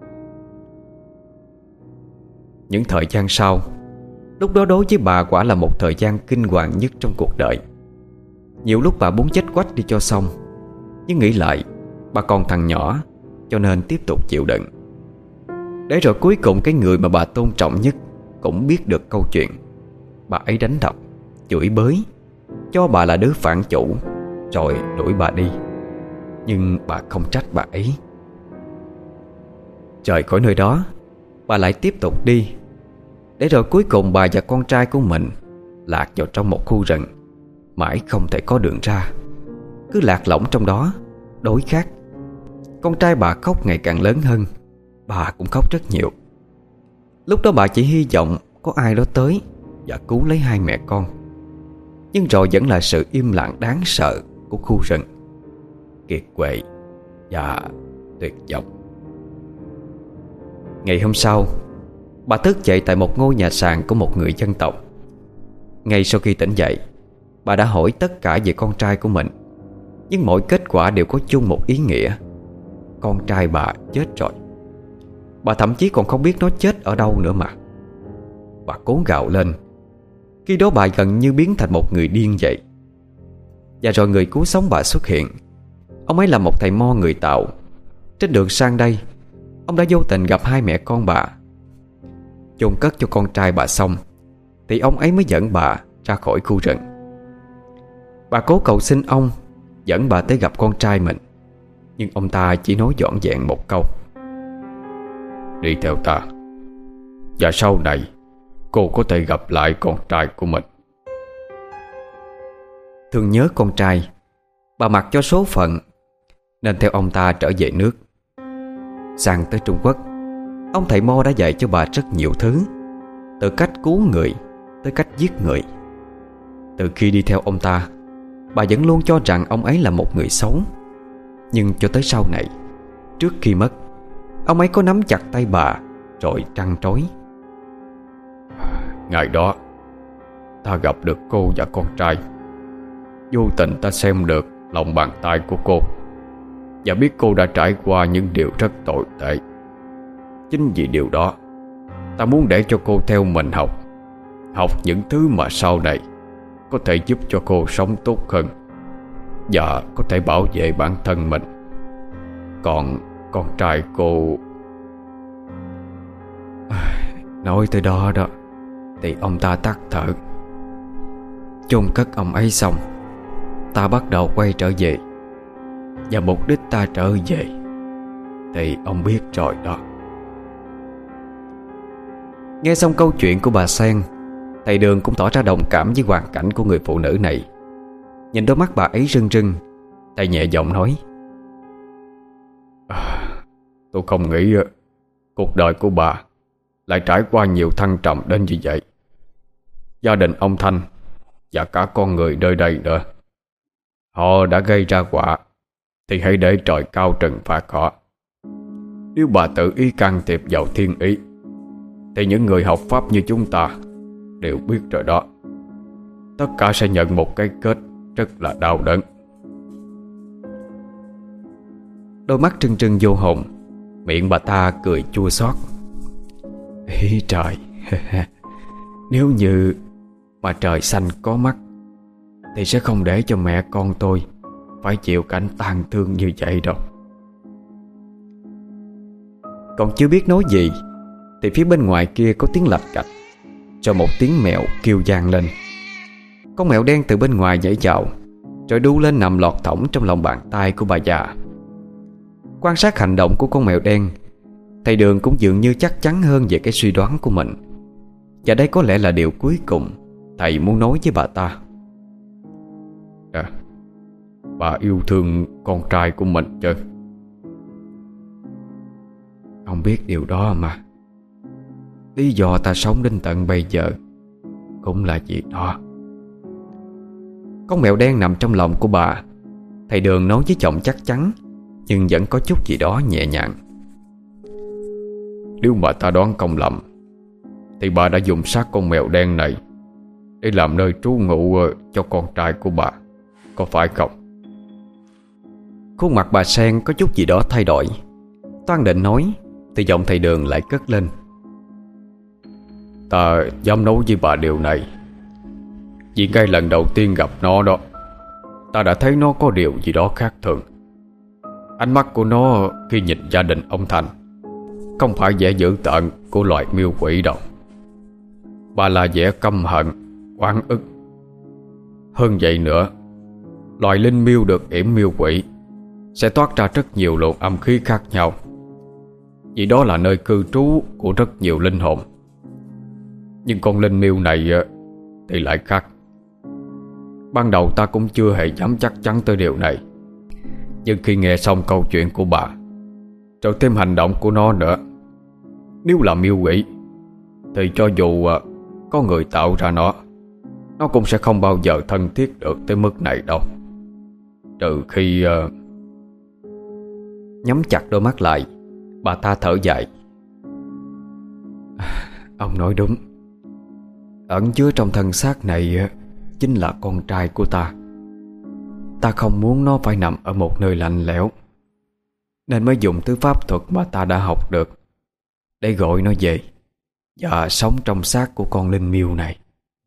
Những thời gian sau, lúc đó đối với bà quả là một thời gian kinh hoàng nhất trong cuộc đời. Nhiều lúc bà muốn chết quách đi cho xong, nhưng nghĩ lại bà còn thằng nhỏ, cho nên tiếp tục chịu đựng. Để rồi cuối cùng cái người mà bà tôn trọng nhất cũng biết được câu chuyện. Bà ấy đánh đập, chửi bới, cho bà là đứa phản chủ, rồi đuổi bà đi. Nhưng bà không trách bà ấy. Rời khỏi nơi đó, bà lại tiếp tục đi. Để rồi cuối cùng bà và con trai của mình lạc vào trong một khu rừng, mãi không thể có đường ra. Cứ lạc lõng trong đó, đối khác. Con trai bà khóc ngày càng lớn hơn. Bà cũng khóc rất nhiều. Lúc đó bà chỉ hy vọng có ai đó tới và cứu lấy hai mẹ con. Nhưng rồi vẫn là sự im lặng đáng sợ của khu rừng, kiệt quệ và tuyệt vọng. Ngày hôm sau, bà thức dậy tại một ngôi nhà sàn của một người dân tộc. Ngay sau khi tỉnh dậy, bà đã hỏi tất cả về con trai của mình. Nhưng mọi kết quả đều có chung một ý nghĩa: con trai bà chết rồi. Bà thậm chí còn không biết nó chết ở đâu nữa mà. Bà cố gào lên. Khi đó bà gần như biến thành một người điên vậy. Và rồi người cứu sống bà xuất hiện. Ông ấy là một thầy mo người Tàu. Trên đường sang đây, ông đã vô tình gặp hai mẹ con bà. Chôn cất cho con trai bà xong, thì ông ấy mới dẫn bà ra khỏi khu rừng. Bà cố cầu xin ông dẫn bà tới gặp con trai mình. Nhưng ông ta chỉ nói vỏn vẹn một câu: "Đi theo ta, và sau này cô có thể gặp lại con trai của mình." Thương nhớ con trai, bà mặc cho số phận nên theo ông ta trở về nước. Sang tới Trung Quốc, ông thầy Mo đã dạy cho bà rất nhiều thứ, từ cách cứu người tới cách giết người. Từ khi đi theo ông ta, bà vẫn luôn cho rằng ông ấy là một người xấu. Nhưng cho tới sau này, trước khi mất, ông ấy có nắm chặt tay bà rồi trăn trối: "Ngày đó ta gặp được cô và con trai. Vô tình ta xem được lòng bàn tay của cô, và biết cô đã trải qua những điều rất tồi tệ. Chính vì điều đó, ta muốn để cho cô theo mình học Học những thứ mà sau này có thể giúp cho cô sống tốt hơn, và có thể bảo vệ bản thân mình. Còn con trai cô..." Nói tới đó đó thì ông ta tắt thở. Chôn cất ông ấy xong, ta bắt đầu quay trở về. Và mục đích ta trở về thì ông biết rồi đó. Nghe xong câu chuyện của bà Sen, thầy Đường cũng tỏ ra đồng cảm với hoàn cảnh của người phụ nữ này. Nhìn đôi mắt bà ấy rưng rưng, thầy nhẹ giọng nói: à, "Tôi không nghĩ cuộc đời của bà lại trải qua nhiều thăng trầm đến như vậy. Gia đình ông Thanh và cả con người nơi đây nữa, họ đã gây ra họa thì hãy để trời cao trừng phạt họ. Nếu bà tự ý can thiệp vào thiên ý thì những người học pháp như chúng ta đều biết rồi đó. Tất cả sẽ nhận một cái kết rất là đau đớn." Đôi mắt trừng trừng vô hồn, miệng bà ta cười chua xót: "Ý trời, nếu như mà trời xanh có mắt thì sẽ không để cho mẹ con tôi phải chịu cảnh tàn thương như vậy đâu." Còn chưa biết nói gì thì phía bên ngoài kia có tiếng lạch cạch, cho một tiếng mèo kêu vang lên. Con mèo đen từ bên ngoài nhảy vào, rồi đu lên nằm lọt thỏng trong lòng bàn tay của bà già. Quan sát hành động của con mèo đen, thầy Đường cũng dường như chắc chắn hơn về cái suy đoán của mình. Và đây có lẽ là điều cuối cùng thầy muốn nói với bà ta. À, bà yêu thương con trai của mình chứ? Ông biết điều đó mà. Lý do ta sống đến tận bây giờ cũng là vì đó. Con mèo đen nằm trong lòng của bà, thầy Đường nói với chồng chắc chắn, nhưng vẫn có chút gì đó nhẹ nhàng. Nếu mà ta đoán không lầm thì bà đã dùng xác con mèo đen này để làm nơi trú ngụ cho con trai của bà, có phải không? Khuôn mặt bà Sen có chút gì đó thay đổi. Toan định nói thì giọng thầy Đường lại cất lên: Ta dám nói với bà điều này vì ngay lần đầu tiên gặp nó đó, ta đã thấy nó có điều gì đó khác thường. Ánh mắt của nó khi nhìn gia đình ông Thành không phải vẻ dữ tợn của loài miêu quỷ đâu, mà là vẻ căm hận, oán ức. Hơn vậy nữa, loài linh miêu được yểm miêu quỷ sẽ toát ra rất nhiều luồng âm khí khác nhau, vì đó là nơi cư trú của rất nhiều linh hồn. Nhưng con linh miêu này thì lại khác. Ban đầu ta cũng chưa hề dám chắc chắn tới điều này, nhưng khi nghe xong câu chuyện của bà, rồi thêm hành động của nó nữa, nếu là miêu quỷ thì cho dù có người tạo ra nó, nó cũng sẽ không bao giờ thân thiết được tới mức này đâu. Trừ khi uh... Nhắm chặt đôi mắt lại, bà ta thở dài: Ông nói đúng. Ẩn chứa trong thân xác này chính là con trai của ta. Ta không muốn nó phải nằm ở một nơi lạnh lẽo, nên mới dùng thứ pháp thuật mà ta đã học được để gọi nó về và sống trong xác của con linh miêu này.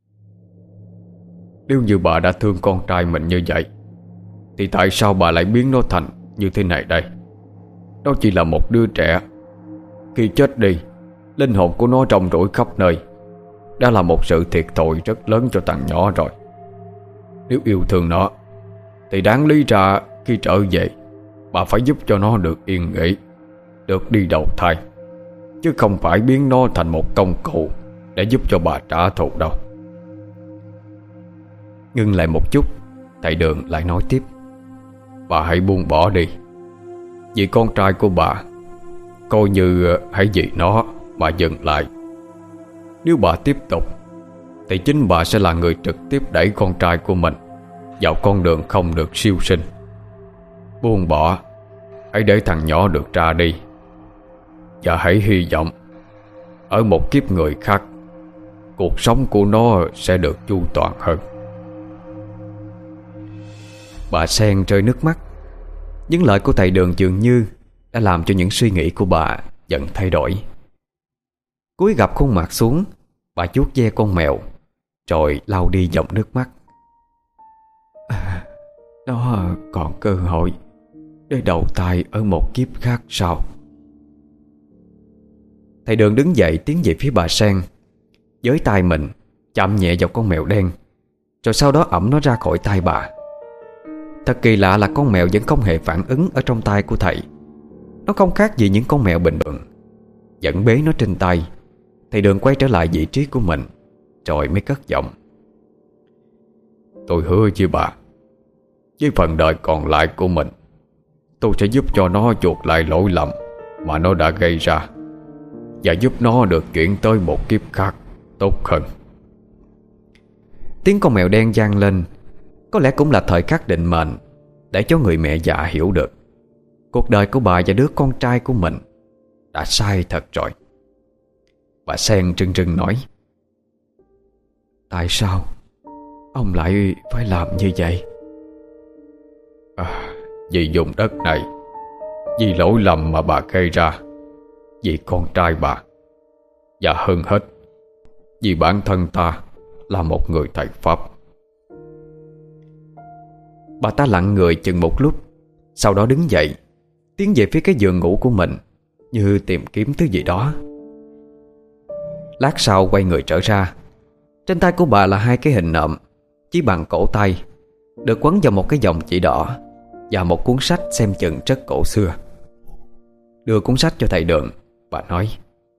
Nếu như bà đã thương con trai mình như vậy thì tại sao bà lại biến nó thành như thế này đây? Nó chỉ là một đứa trẻ. Khi chết đi, linh hồn của nó rong ruổi khắp nơi, đã là một sự thiệt thòi rất lớn cho thằng nhỏ rồi. Nếu yêu thương nó thì đáng lý ra khi trở về bà phải giúp cho nó được yên nghỉ, được đi đầu thai, chứ không phải biến nó thành một công cụ để giúp cho bà trả thù đâu. Ngưng lại một chút, thầy Đường lại nói tiếp: Bà hãy buông bỏ đi. Vì con trai của bà, coi như hãy vì nó mà dừng lại. Nếu bà tiếp tục thì chính bà sẽ là người trực tiếp đẩy con trai của mình vào con đường không được siêu sinh. Buông bỏ, hãy để thằng nhỏ được ra đi. Và hãy hy vọng ở một kiếp người khác, cuộc sống của nó sẽ được chu toàn hơn. Bà Sen rơi nước mắt. Những lời của thầy Đường dường như đã làm cho những suy nghĩ của bà dần thay đổi. Cúi gập khuôn mặt xuống, bà vuốt ve con mèo, rồi lau đi dòng nước mắt. À, nó còn cơ hội để đầu thai ở một kiếp khác sao? Thầy Đường đứng dậy tiến về phía bà Sen, với tay mình chạm nhẹ vào con mèo đen, rồi sau đó ẵm nó ra khỏi tay bà. Thật kỳ lạ là con mèo vẫn không hề phản ứng ở trong tay của thầy. Nó không khác gì những con mèo bình thường. Vẫn bế nó trên tay, thầy Đường quay trở lại vị trí của mình, rồi mới cất giọng: Tôi hứa với bà, với phần đời còn lại của mình, tôi sẽ giúp cho nó chuộc lại lỗi lầm mà nó đã gây ra, và giúp nó được chuyển tới một kiếp khác tốt hơn. Tiếng con mèo đen vang lên. Có lẽ cũng là thời khắc định mệnh, để cho người mẹ già hiểu được cuộc đời của bà và đứa con trai của mình đã sai thật rồi. Bà Sen trừng trừng nói: Tại sao ông lại phải làm như vậy? À, vì vùng đất này, vì lỗi lầm mà bà gây ra, vì con trai bà, và hơn hết vì bản thân ta là một người thầy Pháp. Bà ta lặng người chừng một lúc, sau đó đứng dậy, tiến về phía cái giường ngủ của mình, như tìm kiếm thứ gì đó. Lát sau quay người trở ra. Trên tay của bà là hai cái hình nộm chỉ bằng cổ tay, được quấn vào một cái vòng chỉ đỏ, và một cuốn sách xem chừng rất cổ xưa. Đưa cuốn sách cho thầy Đường, bà nói: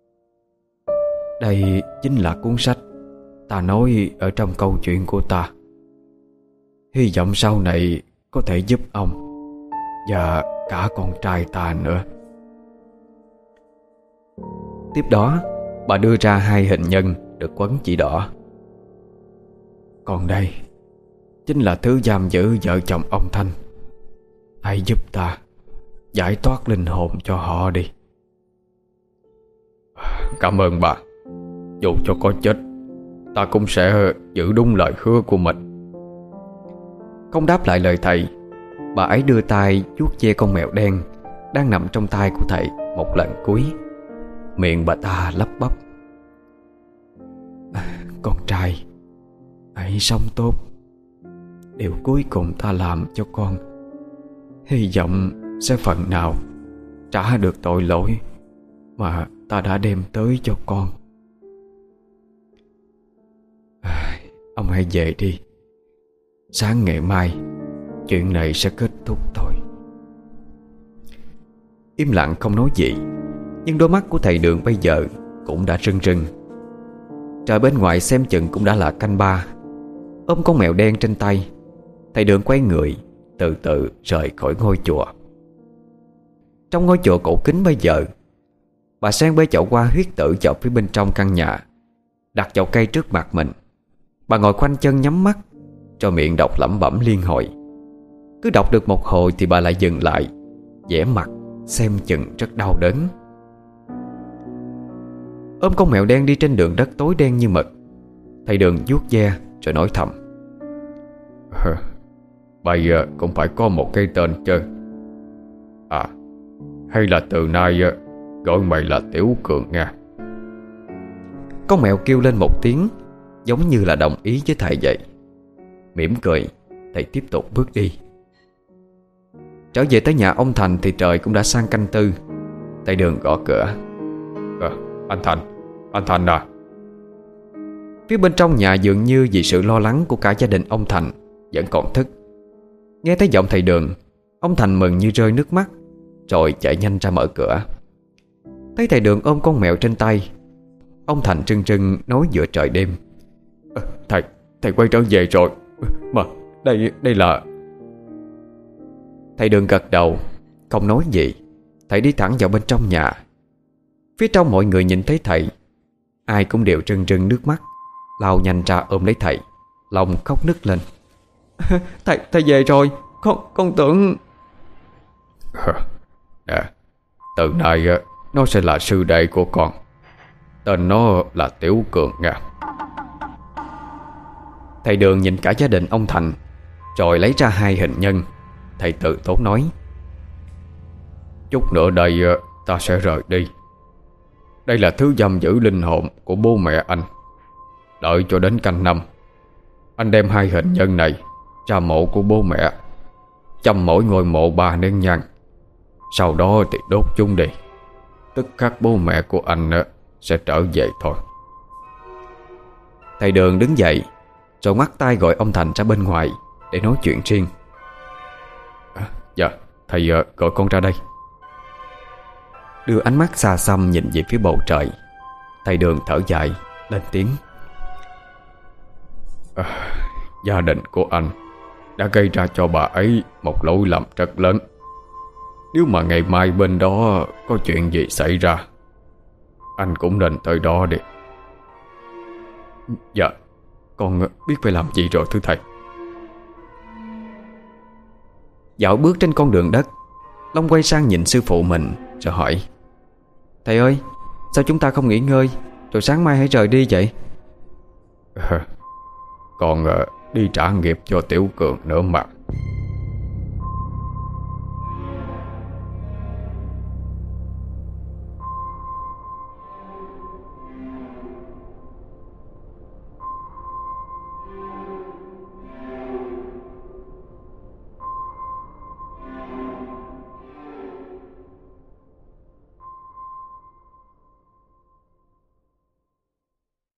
Đây chính là cuốn sách ta nói ở trong câu chuyện của ta. Hy vọng sau này có thể giúp ông và cả con trai ta nữa. Tiếp đó, bà đưa ra hai hình nhân được quấn chỉ đỏ. Còn đây chính là thứ giam giữ vợ chồng ông Thanh. Hãy giúp ta giải thoát linh hồn cho họ đi. Cảm ơn bà. Dù cho có chết, ta cũng sẽ giữ đúng lời hứa của mình. Không đáp lại lời thầy, bà ấy đưa tay vuốt ve con mèo đen đang nằm trong tay của thầy một lần cuối. Miệng bà ta lắp bắp: à, Con trai, hãy sống tốt. Điều cuối cùng ta làm cho con, hy vọng sẽ phần nào trả được tội lỗi mà ta đã đem tới cho con. à, Ông hãy về đi. Sáng ngày mai chuyện này sẽ kết thúc thôi. Im lặng không nói gì, nhưng đôi mắt của thầy Đường bây giờ cũng đã rưng rưng. Trời bên ngoài xem chừng cũng đã là canh ba. Ôm con mèo đen trên tay, thầy Đường quay người từ từ rời khỏi ngôi chùa. Trong ngôi chùa cổ kính bây giờ, bà Sen bê chậu hoa huyết tử vào phía bên trong căn nhà, đặt chậu cây trước mặt mình. Bà ngồi khoanh chân nhắm mắt, cho miệng đọc lẩm bẩm liên hồi. Cứ đọc được một hồi thì bà lại dừng lại, vẻ mặt xem chừng rất đau đớn. Ôm con mèo đen đi trên đường đất tối đen như mực, thầy Đường vuốt ve rồi nói thầm: Bây giờ cũng phải có một cái tên chứ. À, hay là từ nay gọi mày là Tiểu Cường nha. Con mèo kêu lên một tiếng, giống như là đồng ý với thầy vậy. Mỉm cười, thầy tiếp tục bước đi. Trở về tới nhà ông Thành thì trời cũng đã sang canh tư. Thầy Đường gõ cửa. à, Anh Thành, anh Thành à. Phía bên trong nhà dường như vì sự lo lắng của cả gia đình ông Thành vẫn còn thức. Nghe thấy giọng thầy Đường, Ông Thành mừng như rơi nước mắt, rồi chạy nhanh ra mở cửa. Thấy thầy Đường ôm con mèo trên tay, ông Thành trưng trưng nói giữa trời đêm: à, Thầy, thầy quay trở về rồi. Mà đây, đây là... Thầy Đường gật đầu, không nói gì. Thầy đi thẳng vào bên trong nhà. Phía trong mọi người nhìn thấy thầy, ai cũng đều trưng trưng nước mắt, lao nhanh ra ôm lấy thầy, lòng khóc nức lên. Thầy, thầy về rồi. Con, con tưởng... Nè, từ nay nó sẽ là sư đệ của con. Tên nó là Tiểu Cường nha. Thầy Đường nhìn cả gia đình ông Thành, rồi lấy ra hai hình nhân. Thầy tự tốn nói: chút nữa đây ta sẽ rời đi. Đây là thứ giam giữ linh hồn của bố mẹ anh. Đợi cho đến canh năm, anh đem hai hình nhân này ra mộ của bố mẹ, châm mỗi ngôi mộ ba nén nhang. Sau đó thì đốt chúng đi. Tức khắc bố mẹ của anh sẽ trở về thôi. Thầy Đường đứng dậy, rồi ngoắt tay gọi ông Thành ra bên ngoài để nói chuyện riêng. à, Dạ, thầy gọi con ra đây. Đưa ánh mắt xa xăm nhìn về phía bầu trời, thầy Đường thở dài lên tiếng: à, Gia đình của anh đã gây ra cho bà ấy một lỗi lầm rất lớn. Nếu mà ngày mai bên đó có chuyện gì xảy ra, anh cũng nên tới đó đi. Dạ, con biết phải làm gì rồi thưa thầy. Dạo bước trên con đường đất, Long quay sang nhìn sư phụ mình rồi hỏi: Thầy ơi, sao chúng ta không nghỉ ngơi rồi sáng mai hãy rời đi vậy? Con đi trả nghiệp cho Tiểu Cường nữa mà.